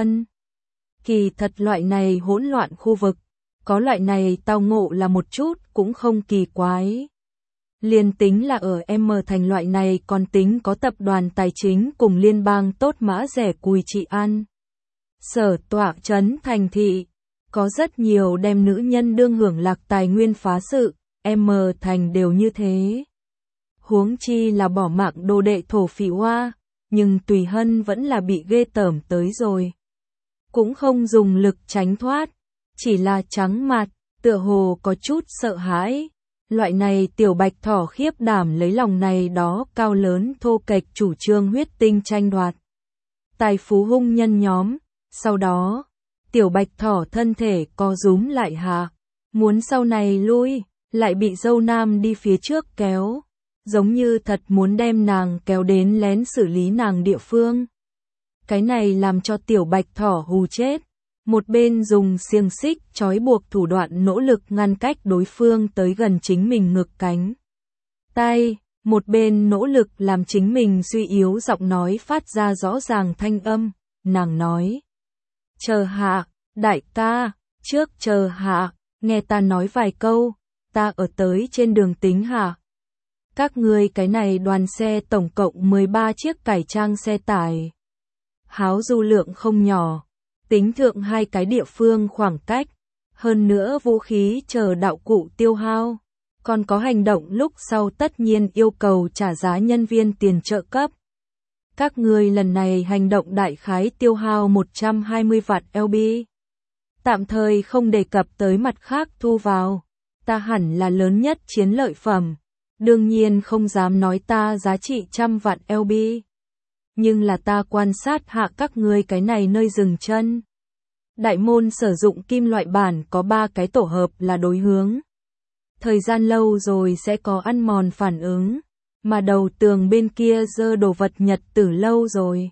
Kỳ thật loại này hỗn loạn khu vực, có loại này tao ngộ là một chút cũng không kỳ quái. Liên tính là ở M thành loại này còn tính có tập đoàn tài chính cùng liên bang tốt mã rẻ cùi trị an. Sở tọa trấn thành thị, có rất nhiều đem nữ nhân đương hưởng lạc tài nguyên phá sự, M thành đều như thế. Huống chi là bỏ mạng đồ đệ thổ phỉ hoa, nhưng Tùy Hân vẫn là bị ghê tởm tới rồi. Cũng không dùng lực tránh thoát, chỉ là trắng mặt, tựa hồ có chút sợ hãi. Loại này tiểu bạch thỏ khiếp đảm lấy lòng này đó cao lớn thô kệch chủ trương huyết tinh tranh đoạt. Tài phú hung nhân nhóm, sau đó, tiểu bạch thỏ thân thể co rúm lại hạ, muốn sau này lui, lại bị dâu nam đi phía trước kéo, giống như thật muốn đem nàng kéo đến lén xử lý nàng địa phương. Cái này làm cho tiểu bạch thỏ hù chết. Một bên dùng xiềng xích trói buộc thủ đoạn nỗ lực ngăn cách đối phương tới gần chính mình ngực cánh tay, một bên nỗ lực làm chính mình suy yếu giọng nói phát ra rõ ràng thanh âm, nàng nói. Chờ hạ, đại ca, trước chờ hạ, nghe ta nói vài câu, ta ở tới trên đường tính hạ. Các ngươi cái này đoàn xe tổng cộng 13 chiếc cải trang xe tải. Háo du lượng không nhỏ. Tính thượng hai cái địa phương khoảng cách, hơn nữa vũ khí chờ đạo cụ tiêu hao, còn có hành động lúc sau tất nhiên yêu cầu trả giá nhân viên tiền trợ cấp. Các ngươi lần này hành động đại khái tiêu hao 120 vạn LB. Tạm thời không đề cập tới mặt khác thu vào, ta hẳn là lớn nhất chiến lợi phẩm, Đương nhiên không dám nói ta giá trị 100 vạn LB. Nhưng là ta quan sát hạ các ngươi cái này nơi dừng chân. Đại môn sử dụng kim loại bản có 3 cái tổ hợp là đối hướng. Thời gian lâu rồi sẽ có ăn mòn phản ứng, mà đầu tường bên kia dơ đồ vật nhật tử lâu rồi.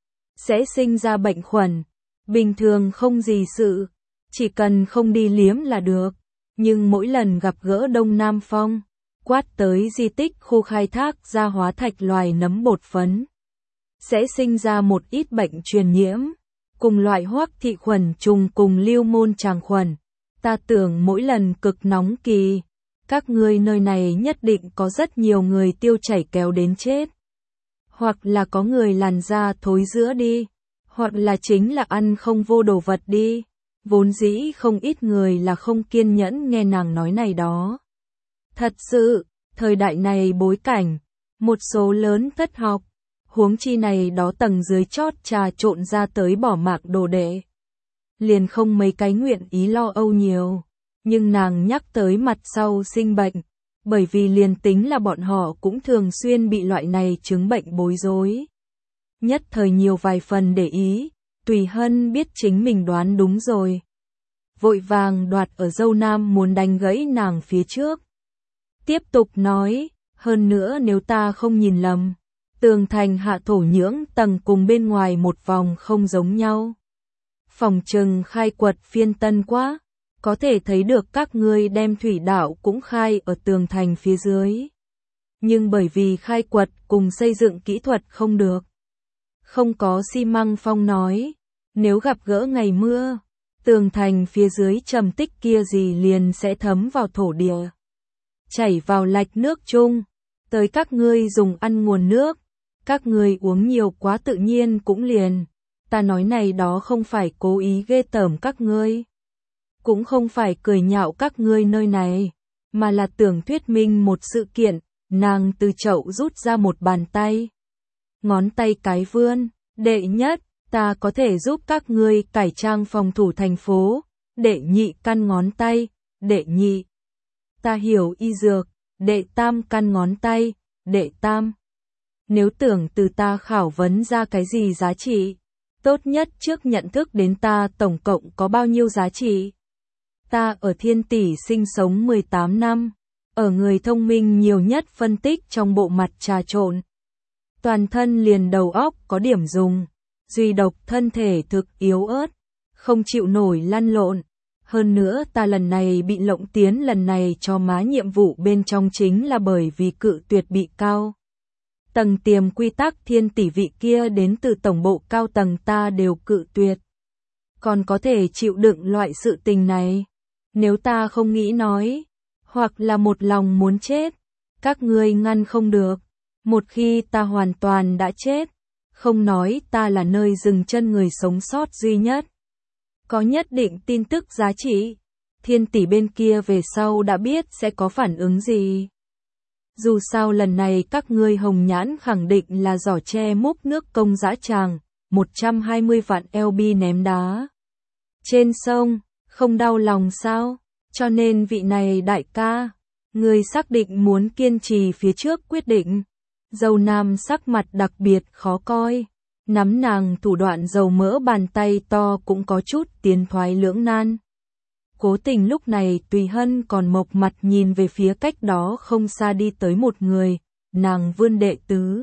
Sẽ sinh ra bệnh khuẩn, bình thường không gì sự, chỉ cần không đi liếm là được. Nhưng mỗi lần gặp gỡ Đông Nam Phong, quát tới di tích khu khai thác ra hóa thạch loài nấm bột phấn, sẽ sinh ra một ít bệnh truyền nhiễm, cùng loại hoắc thị khuẩn trùng cùng lưu môn tràng khuẩn. Ta tưởng mỗi lần cực nóng kỳ, các ngươi nơi này nhất định có rất nhiều người tiêu chảy kéo đến chết. Hoặc là có người làn da thối rữa đi, hoặc là chính là ăn không vô đồ vật đi. Vốn dĩ không ít người là không kiên nhẫn nghe nàng nói này đó. Thật sự, thời đại này bối cảnh, một số lớn thất học, huống chi này đó tầng dưới chót trà trộn ra tới bỏ mạc đồ đệ. Liền không mấy cái nguyện ý lo âu nhiều, nhưng nàng nhắc tới mặt sau sinh bệnh, bởi vì liền tính là bọn họ cũng thường xuyên bị loại này chứng bệnh bối rối. Nhất thời nhiều vài phần để ý, Tùy Hân biết chính mình đoán đúng rồi. Vội vàng đoạt ở dâu nam muốn đánh gãy nàng phía trước. Tiếp tục nói, hơn nữa nếu ta không nhìn lầm, tường thành hạ thổ nhưỡng tầng cùng bên ngoài một vòng không giống nhau. Phòng trừng khai quật phiên tân quá, có thể thấy được các ngươi đem thủy đạo cũng khai ở tường thành phía dưới. Nhưng bởi vì khai quật cùng xây dựng kỹ thuật không được. Không có xi măng Phong nói, nếu gặp gỡ ngày mưa, tường thành phía dưới trầm tích kia gì liền sẽ thấm vào thổ địa, chảy vào lạch nước chung, tới các ngươi dùng ăn nguồn nước, các ngươi uống nhiều quá tự nhiên cũng liền. Ta nói này đó không phải cố ý ghê tởm các ngươi, cũng không phải cười nhạo các ngươi nơi này, mà là tưởng thuyết minh một sự kiện. Nàng từ chậu rút ra một bàn tay, ngón tay cái vươn, đệ nhất, ta có thể giúp các ngươi cải trang phòng thủ thành phố. Đệ nhị căn ngón tay, đệ nhị, ta hiểu y dược. Đệ tam căn ngón tay, đệ tam, nếu tưởng từ ta khảo vấn ra cái gì giá trị, tốt nhất trước nhận thức đến ta tổng cộng có bao nhiêu giá trị. Ta ở Thiên Tỷ sinh sống 18 năm, ở người thông minh nhiều nhất phân tích trong bộ mặt trà trộn. Toàn thân liền đầu óc có điểm dùng, duy độc thân thể thực yếu ớt, không chịu nổi lăn lộn. Hơn nữa ta lần này bị lộng tiến lần này cho má nhiệm vụ bên trong chính là bởi vì cự tuyệt bị cao tầng tiềm quy tắc Thiên Tỷ vị kia đến từ tổng bộ cao tầng ta đều cự tuyệt. Còn có thể chịu đựng loại sự tình này, nếu ta không nghĩ nói, hoặc là một lòng muốn chết, các ngươi ngăn không được. Một khi ta hoàn toàn đã chết, không nói ta là nơi dừng chân người sống sót duy nhất, có nhất định tin tức giá trị, Thiên Tỷ bên kia về sau đã biết sẽ có phản ứng gì. Dù sao lần này các ngươi hồng nhãn khẳng định là giỏ tre múc nước công dã tràng, 120 vạn LB ném đá trên sông, không đau lòng sao? Cho nên vị này đại ca, ngươi xác định muốn kiên trì phía trước quyết định. Dâu nam sắc mặt đặc biệt khó coi, nắm nàng thủ đoạn dầu mỡ bàn tay to cũng có chút tiến thoái lưỡng nan. Cố Tình lúc này Tùy Hân còn mộc mặt nhìn về phía cách đó không xa đi tới một người, nàng vươn đệ tứ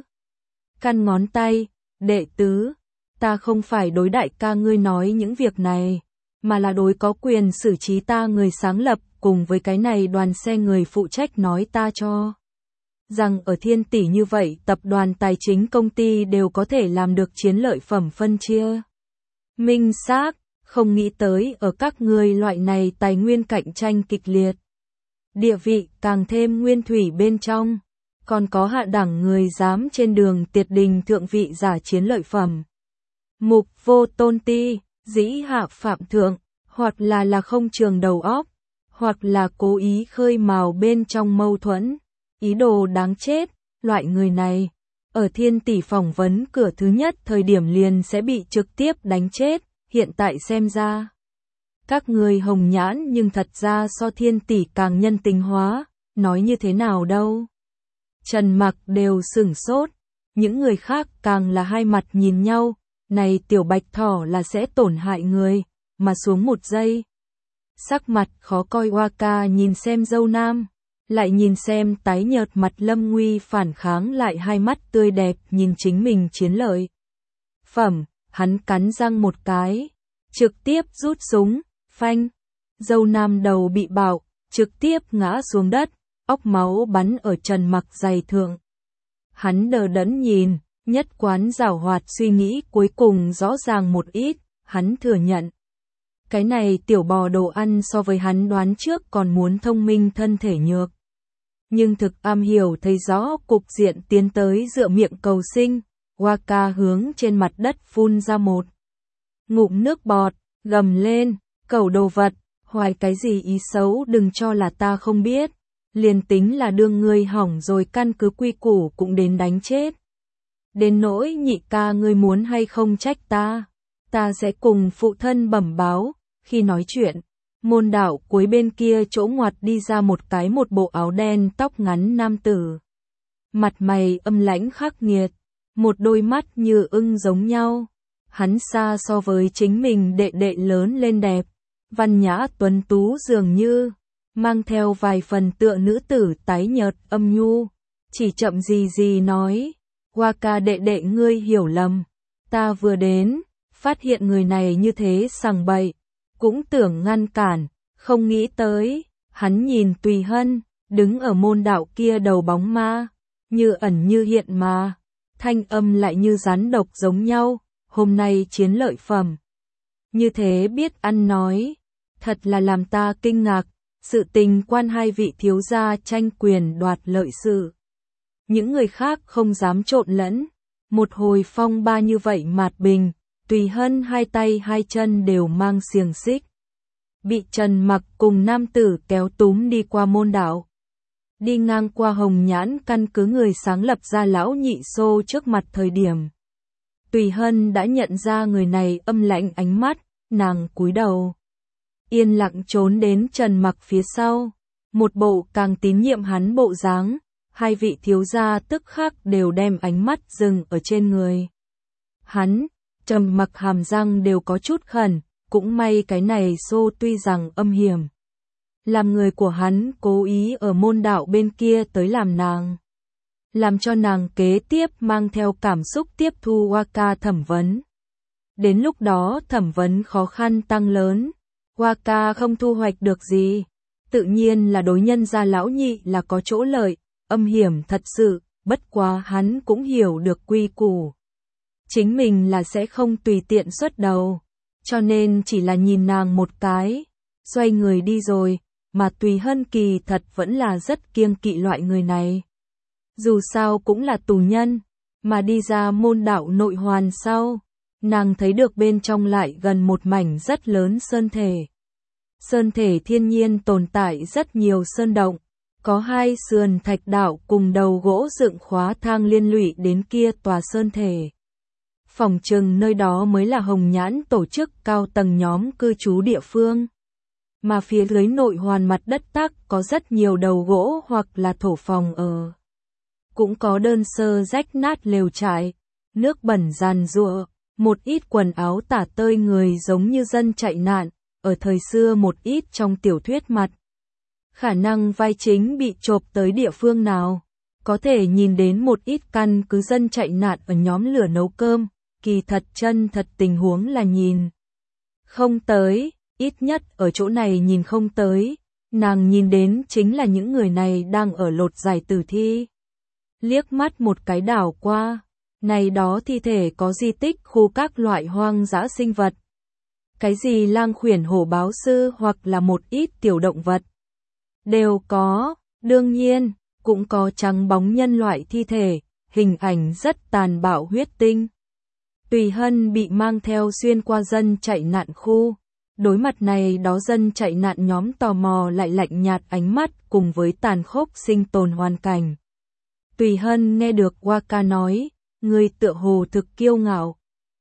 căn ngón tay, đệ tứ, ta không phải đối đại ca ngươi nói những việc này, mà là đối có quyền xử trí ta người sáng lập cùng với cái này đoàn xe người phụ trách nói ta cho rằng ở Thiên Tỷ như vậy tập đoàn tài chính công ty đều có thể làm được chiến lợi phẩm phân chia. Minh xác, không nghĩ tới ở các ngươi loại này tài nguyên cạnh tranh kịch liệt, địa vị càng thêm nguyên thủy bên trong, còn có hạ đẳng người dám trên đường tiệt đình thượng vị giả chiến lợi phẩm. Mục vô tôn ti, dĩ hạ phạm thượng, hoặc là không trường đầu óc, hoặc là cố ý khơi mào bên trong mâu thuẫn, ý đồ đáng chết. Loại người này, ở Thiên Tỷ phỏng vấn cửa thứ nhất thời điểm liền sẽ bị trực tiếp đánh chết. Hiện tại xem ra, các người hồng nhãn nhưng thật ra so Thiên Tỷ càng nhân tính hóa, nói như thế nào đâu. Trần Mặc đều sửng sốt, những người khác càng là hai mặt nhìn nhau, này tiểu bạch thỏ là sẽ tổn hại người, mà xuống một giây. Sắc mặt khó coi Waka nhìn xem dâu nam, lại nhìn xem tái nhợt mặt Lâm Nguy phản kháng lại hai mắt tươi đẹp nhìn chính mình chiến lợi phẩm, hắn cắn răng một cái, trực tiếp rút súng, phanh, dâu nam đầu bị bạo, trực tiếp ngã xuống đất, óc máu bắn ở Trần Mặc giày thượng. Hắn đờ đẫn nhìn, nhất quán giảo hoạt suy nghĩ cuối cùng rõ ràng một ít, hắn thừa nhận. Cái này tiểu bò đồ ăn so với hắn đoán trước còn muốn thông minh thân thể nhược. Nhưng thực am hiểu thấy rõ cục diện tiến tới dựa miệng cầu sinh, Waka hướng trên mặt đất phun ra một ngụm nước bọt, gầm lên, cẩu đồ vật, hoài cái gì ý xấu đừng cho là ta không biết, liền tính là đương ngươi hỏng rồi căn cứ quy củ cũng đến đánh chết. Đến nỗi nhị ca ngươi muốn hay không trách ta sẽ cùng phụ thân bẩm báo. Khi nói chuyện, môn đạo cuối bên kia chỗ ngoặt đi ra một bộ áo đen tóc ngắn nam tử. Mặt mày âm lãnh khắc nghiệt, một đôi mắt như ưng giống nhau. Hắn xa so với chính mình đệ đệ lớn lên đẹp, văn nhã tuấn tú dường như, mang theo vài phần tựa nữ tử tái nhợt âm nhu. Chỉ chậm gì nói, Waka đệ đệ ngươi hiểu lầm, ta vừa đến, phát hiện người này như thế sằng bậy. Cũng tưởng ngăn cản, không nghĩ tới, hắn nhìn Tùy Hân, đứng ở môn đạo kia đầu bóng ma, như ẩn như hiện mà, thanh âm lại như rắn độc giống nhau, hôm nay chiến lợi phẩm. Như thế biết ăn nói, thật là làm ta kinh ngạc, sự tình quan hai vị thiếu gia tranh quyền đoạt lợi sự. Những người khác không dám trộn lẫn, một hồi phong ba như vậy mạt bình. Tùy Hân hai tay hai chân đều mang xiềng xích. Bị Trần Mặc cùng nam tử kéo túm đi qua môn đạo. Đi ngang qua Hồng Nhãn căn cứ người sáng lập ra lão nhị xô trước mặt thời điểm. Tùy Hân đã nhận ra người này âm lãnh ánh mắt, nàng cúi đầu. Yên lặng trốn đến Trần Mặc phía sau. Một bộ càng tín nhiệm hắn bộ dáng, hai vị thiếu gia tức khắc đều đem ánh mắt dừng ở trên người. Hắn. Trầm Mặc hàm răng đều có chút khẩn, cũng may cái này xô tuy rằng âm hiểm. Làm người của hắn cố ý ở môn đạo bên kia tới làm nàng. Làm cho nàng kế tiếp mang theo cảm xúc tiếp thu Waka thẩm vấn. Đến lúc đó thẩm vấn khó khăn tăng lớn, Waka không thu hoạch được gì. Tự nhiên là đối nhân gia lão nhị là có chỗ lợi, âm hiểm thật sự, bất quá hắn cũng hiểu được quy củ. Chính mình là sẽ không tùy tiện xuất đầu, cho nên chỉ là nhìn nàng một cái, xoay người đi rồi, mà Tùy Hân kỳ thật vẫn là rất kiêng kỵ loại người này. Dù sao cũng là tù nhân, mà đi ra môn đạo nội hoàn sau, nàng thấy được bên trong lại gần một mảnh rất lớn sơn thể. Sơn thể thiên nhiên tồn tại rất nhiều sơn động, có hai sườn thạch đạo cùng đầu gỗ dựng khóa thang liên lụy đến kia tòa sơn thể. Phòng trừng nơi đó mới là Hồng Nhãn tổ chức cao tầng nhóm cư trú địa phương. Mà phía dưới nội hoàn mặt đất tắc có rất nhiều đầu gỗ hoặc là thổ phòng ở. Cũng có đơn sơ rách nát lều trại, nước bẩn giàn giụa, một ít quần áo tả tơi người giống như dân chạy nạn, ở thời xưa một ít trong tiểu thuyết mặt. Khả năng vai chính bị chộp tới địa phương nào, có thể nhìn đến một ít căn cứ dân chạy nạn ở nhóm lửa nấu cơm. Kỳ thật chân thật tình huống là nhìn không tới, ít nhất ở chỗ này nhìn không tới, nàng nhìn đến chính là những người này đang ở lột giải tử thi. Liếc mắt một cái đảo qua, này đó thi thể có di tích khu các loại hoang dã sinh vật. Cái gì lang khuyển hổ báo sư hoặc là một ít tiểu động vật. Đều có, đương nhiên, cũng có trắng bóng nhân loại thi thể, hình ảnh rất tàn bạo huyết tinh. Tùy Hân bị mang theo xuyên qua dân chạy nạn khu. Đối mặt này đó dân chạy nạn nhóm tò mò lại lạnh nhạt ánh mắt cùng với tàn khốc sinh tồn hoàn cảnh. Tùy Hân nghe được Waka nói, người tựa hồ thực kiêu ngạo.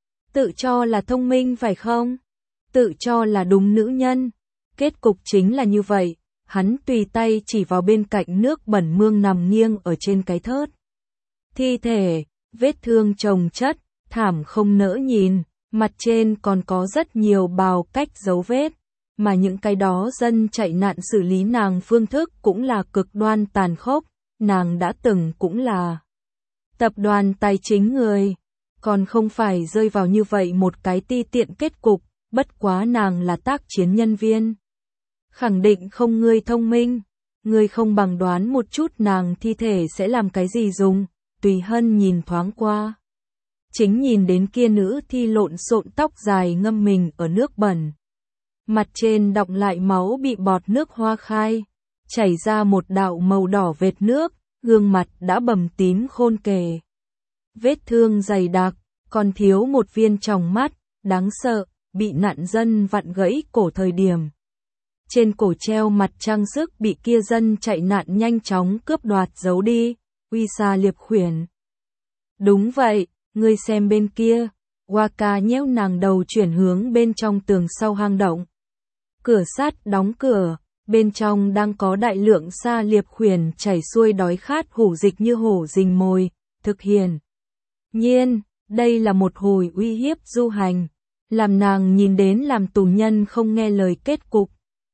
Tự cho là thông minh phải không? Tự cho là đúng nữ nhân. Kết cục chính là như vậy, hắn tùy tay chỉ vào bên cạnh nước bẩn mương nằm nghiêng ở trên cái thớt. Thi thể, vết thương chồng chất, thảm không nỡ nhìn, mặt trên còn có rất nhiều bào cách dấu vết, mà những cái đó dân chạy nạn xử lý nàng phương thức cũng là cực đoan tàn khốc, nàng đã từng cũng là tập đoàn tài chính người, còn không phải rơi vào như vậy một cái ti tiện kết cục, bất quá nàng là tác chiến nhân viên. Khẳng định không ngươi thông minh, ngươi không bằng đoán một chút nàng thi thể sẽ làm cái gì dùng, Tùy Hân nhìn thoáng qua. Chính nhìn đến kia nữ thi lộn xộn tóc dài ngâm mình ở nước bẩn. Mặt trên đọng lại máu bị bọt nước hoa khai, chảy ra một đạo màu đỏ vệt nước, gương mặt đã bầm tím khôn kề. Vết thương dày đặc, còn thiếu một viên tròng mắt, đáng sợ, bị nạn dân vặn gãy cổ thời điểm. Trên cổ treo mặt trang sức bị kia dân chạy nạn nhanh chóng cướp đoạt giấu đi, uy xa liệp khuyển. Đúng vậy, ngươi xem bên kia, Waka nhéo nàng đầu chuyển hướng bên trong tường sau hang động. Cửa sắt đóng cửa, bên trong đang có đại lượng sa liệp khuyển chảy xuôi đói khát hủ dịch như hổ rình mồi, thực hiện. Nhiên, đây là một hồi uy hiếp du hành, làm nàng nhìn đến làm tù nhân không nghe lời kết cục.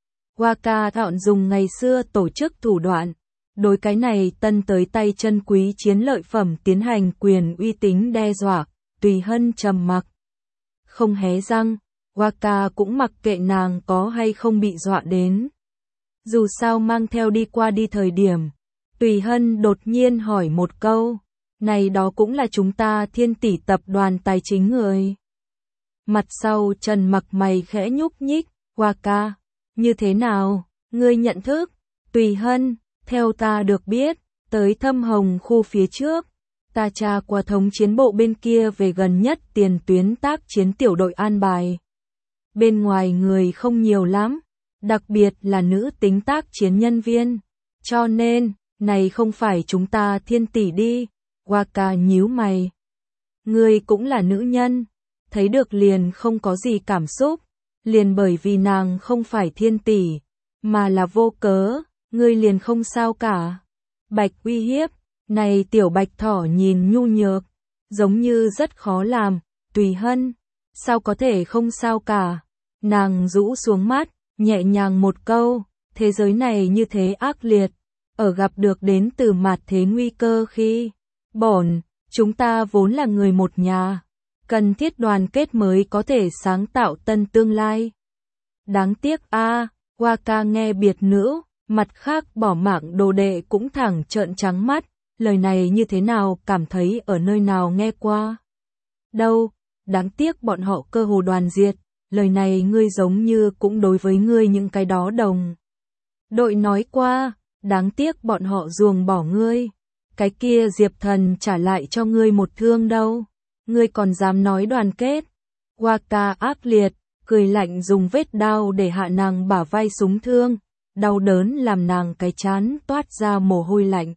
Waka thọn dùng ngày xưa tổ chức thủ đoạn, đối cái này tân tới tay chân quý chiến lợi phẩm tiến hành quyền uy tín đe dọa, Tùy Hân trầm mặc. Không hé răng, Waka cũng mặc kệ nàng có hay không bị dọa đến. Dù sao mang theo đi qua đi thời điểm, Tùy Hân đột nhiên hỏi một câu, này đó cũng là chúng ta Thiên Tỷ tập đoàn tài chính người. Mặt sau Trần Mặc mày khẽ nhúc nhích, Waka, như thế nào, ngươi nhận thức? Tùy Hân, theo ta được biết, tới Thâm Hồng khu phía trước, ta tra qua thống chiến bộ bên kia về gần nhất tiền tuyến tác chiến tiểu đội an bài. Bên ngoài người không nhiều lắm, đặc biệt là nữ tính tác chiến nhân viên, cho nên, này không phải chúng ta Thiên Tỷ đi, Waka nhíu mày. Ngươi cũng là nữ nhân, thấy được liền không có gì cảm xúc, liền bởi vì nàng không phải Thiên Tỷ, mà là vô cớ, ngươi liền không sao cả. Bạch uy hiếp, này tiểu bạch thỏ nhìn nhu nhược, giống như rất khó làm, Tùy Hân, sao có thể không sao cả. Nàng rũ xuống mắt, nhẹ nhàng một câu, thế giới này như thế ác liệt, ở gặp được đến từ mạt thế nguy cơ khi, chúng ta vốn là người một nhà, cần thiết đoàn kết mới có thể sáng tạo tân tương lai. Đáng tiếc Waka nghe biệt nữ, mặt khác bỏ mạng đồ đệ cũng thẳng trợn trắng mắt, lời này như thế nào cảm thấy ở nơi nào nghe qua. Đâu, đáng tiếc bọn họ cơ hồ đoàn diệt, lời này ngươi giống như cũng đối với ngươi những cái đó đồng. Đội nói qua, đáng tiếc bọn họ ruồng bỏ ngươi, cái kia Diệp Thần trả lại cho ngươi một thương đâu, ngươi còn dám nói đoàn kết. Waka ác liệt, cười lạnh dùng vết đao để hạ nàng bả vai súng thương, đau đớn làm nàng cái chán toát ra mồ hôi lạnh.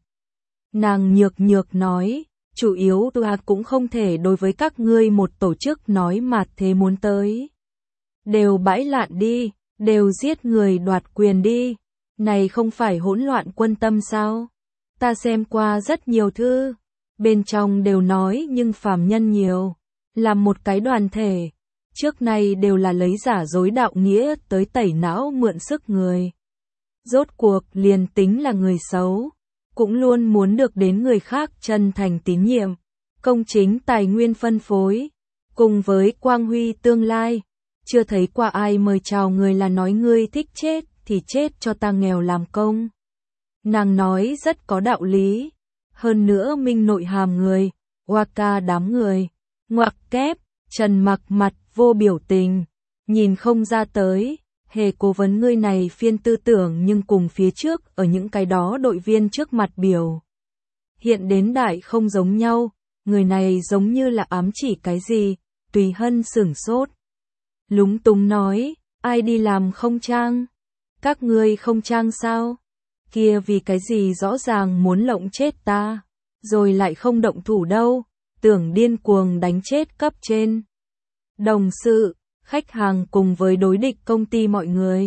Nàng nhược nhược nói, chủ yếu ta cũng không thể đối với các ngươi một tổ chức nói mạt thế muốn tới. Đều bãi lạn đi, đều giết người đoạt quyền đi, này không phải hỗn loạn quân tâm sao? Ta xem qua rất nhiều thư, bên trong đều nói nhưng phàm nhân nhiều, làm một cái đoàn thể, trước nay đều là lấy giả dối đạo nghĩa tới tẩy não mượn sức người. Rốt cuộc liền tính là người xấu, cũng luôn muốn được đến người khác chân thành tín nhiệm, công chính tài nguyên phân phối, cùng với quang huy tương lai. Chưa thấy qua ai mời chào người là nói ngươi thích chết thì chết cho ta nghèo làm công. Nàng nói rất có đạo lý, hơn nữa minh nội hàm người, Waka đám người, ngoặc kép, Trần Mặc mặt vô biểu tình, nhìn không ra tới, hề cố vấn ngươi này phiên tư tưởng nhưng cùng phía trước ở những cái đó đội viên trước mặt biểu. Hiện đến đại không giống nhau, người này giống như là ám chỉ cái gì, Tùy Hân sửng sốt. Lúng túng nói, ai đi làm không trang? Các ngươi không trang sao? Kia vì cái gì rõ ràng muốn lộng chết ta, rồi lại không động thủ đâu, tưởng điên cuồng đánh chết cấp trên. Đồng sự, khách hàng cùng với đối địch công ty mọi người,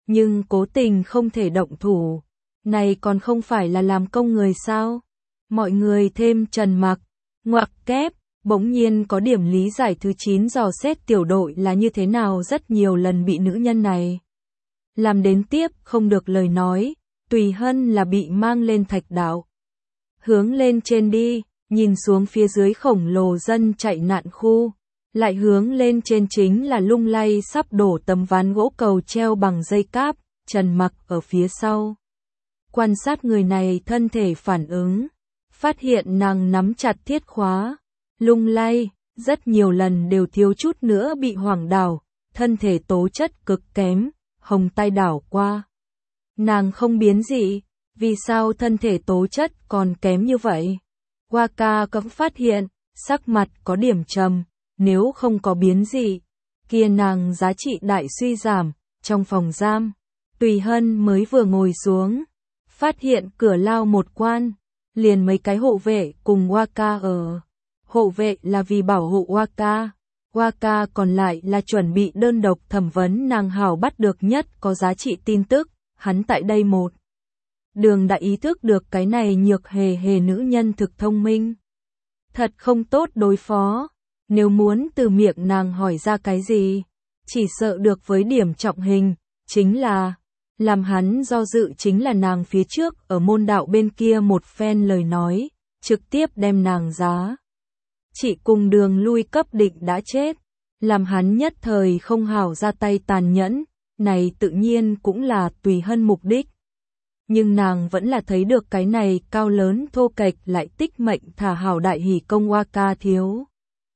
nhưng cố tình không thể động thủ. Này còn không phải là làm công người sao? Mọi người thêm trần mặc, ngoặc kép, bỗng nhiên có điểm lý giải thứ 9 dò xét tiểu đội là như thế nào rất nhiều lần bị nữ nhân này làm đến tiếp không được lời nói, Tùy Hân là bị mang lên thạch đạo. Hướng lên trên đi, nhìn xuống phía dưới khổng lồ dân chạy nạn khu, lại hướng lên trên chính là lung lay sắp đổ tấm ván gỗ cầu treo bằng dây cáp, Trần Mặc ở phía sau. Quan sát người này thân thể phản ứng, phát hiện nàng nắm chặt thiết khóa, lung lay, rất nhiều lần đều thiếu chút nữa bị hoảng đảo, thân thể tố chất cực kém, hồng tay đảo qua. Nàng không biến dị, vì sao thân thể tố chất còn kém như vậy? Waka cũng phát hiện, sắc mặt có điểm trầm, nếu không có biến dị, kia nàng giá trị đại suy giảm. Trong phòng giam, Tùy Hân mới vừa ngồi xuống, phát hiện cửa lao một quan, liền mấy cái hộ vệ cùng Waka ở. Hộ vệ là vì bảo hộ Waka, Waka còn lại là chuẩn bị đơn độc thẩm vấn nàng hảo bắt được nhất có giá trị tin tức, hắn tại đây một đường đã ý thức được cái này nhược hề hề nữ nhân thực thông minh. Thật không tốt đối phó, nếu muốn từ miệng nàng hỏi ra cái gì, chỉ sợ được với điểm trọng hình, chính là, làm hắn do dự chính là nàng phía trước ở môn đạo bên kia một phen lời nói, trực tiếp đem nàng giá. Chỉ cùng đường lui cấp định đã chết, làm hắn nhất thời không hảo ra tay tàn nhẫn, này tự nhiên cũng là Tùy Hân mục đích. Nhưng nàng vẫn là thấy được cái này cao lớn thô kệch lại tích mệnh thả hảo đại hỷ công Waka thiếu.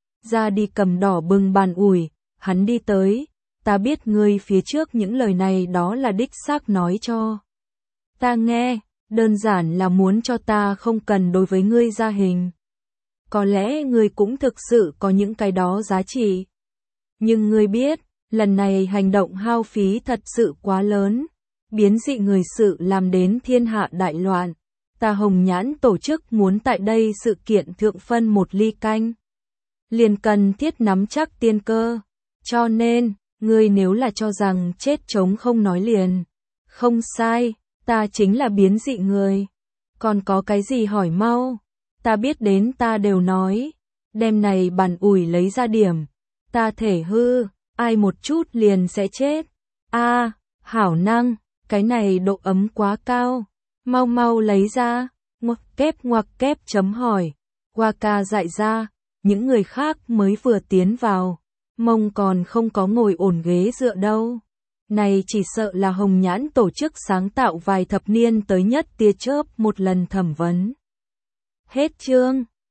Ra đi cầm đỏ bừng bàn ủi, hắn đi tới, ta biết ngươi phía trước những lời này đó là đích xác nói cho ta nghe, đơn giản là muốn cho ta không cần đối với ngươi ra hình. Có lẽ ngươi cũng thực sự có những cái đó giá trị. Nhưng ngươi biết, lần này hành động hao phí thật sự quá lớn, biến dị người sự làm đến thiên hạ đại loạn. Ta Hồng Nhãn tổ chức muốn tại đây sự kiện thượng phân một ly canh. Liền cần thiết nắm chắc tiên cơ. Cho nên, ngươi nếu là cho rằng chết trống không nói liền. Không sai, ta chính là biến dị người. Còn có cái gì hỏi mau? Ta biết đến ta đều nói. Đêm này bàn ủi lấy ra điểm. Ta thể hư, ai một chút liền sẽ chết. Hảo năng, cái này độ ấm quá cao. Mau mau lấy ra. Ngoặc kép chấm hỏi. Waka dạy ra, những người khác mới vừa tiến vào. Mông còn không có ngồi ổn ghế dựa đâu. Này chỉ sợ là Hồng Nhãn tổ chức sáng tạo vài thập niên tới nhất tia chớp một lần thẩm vấn. Hết chương.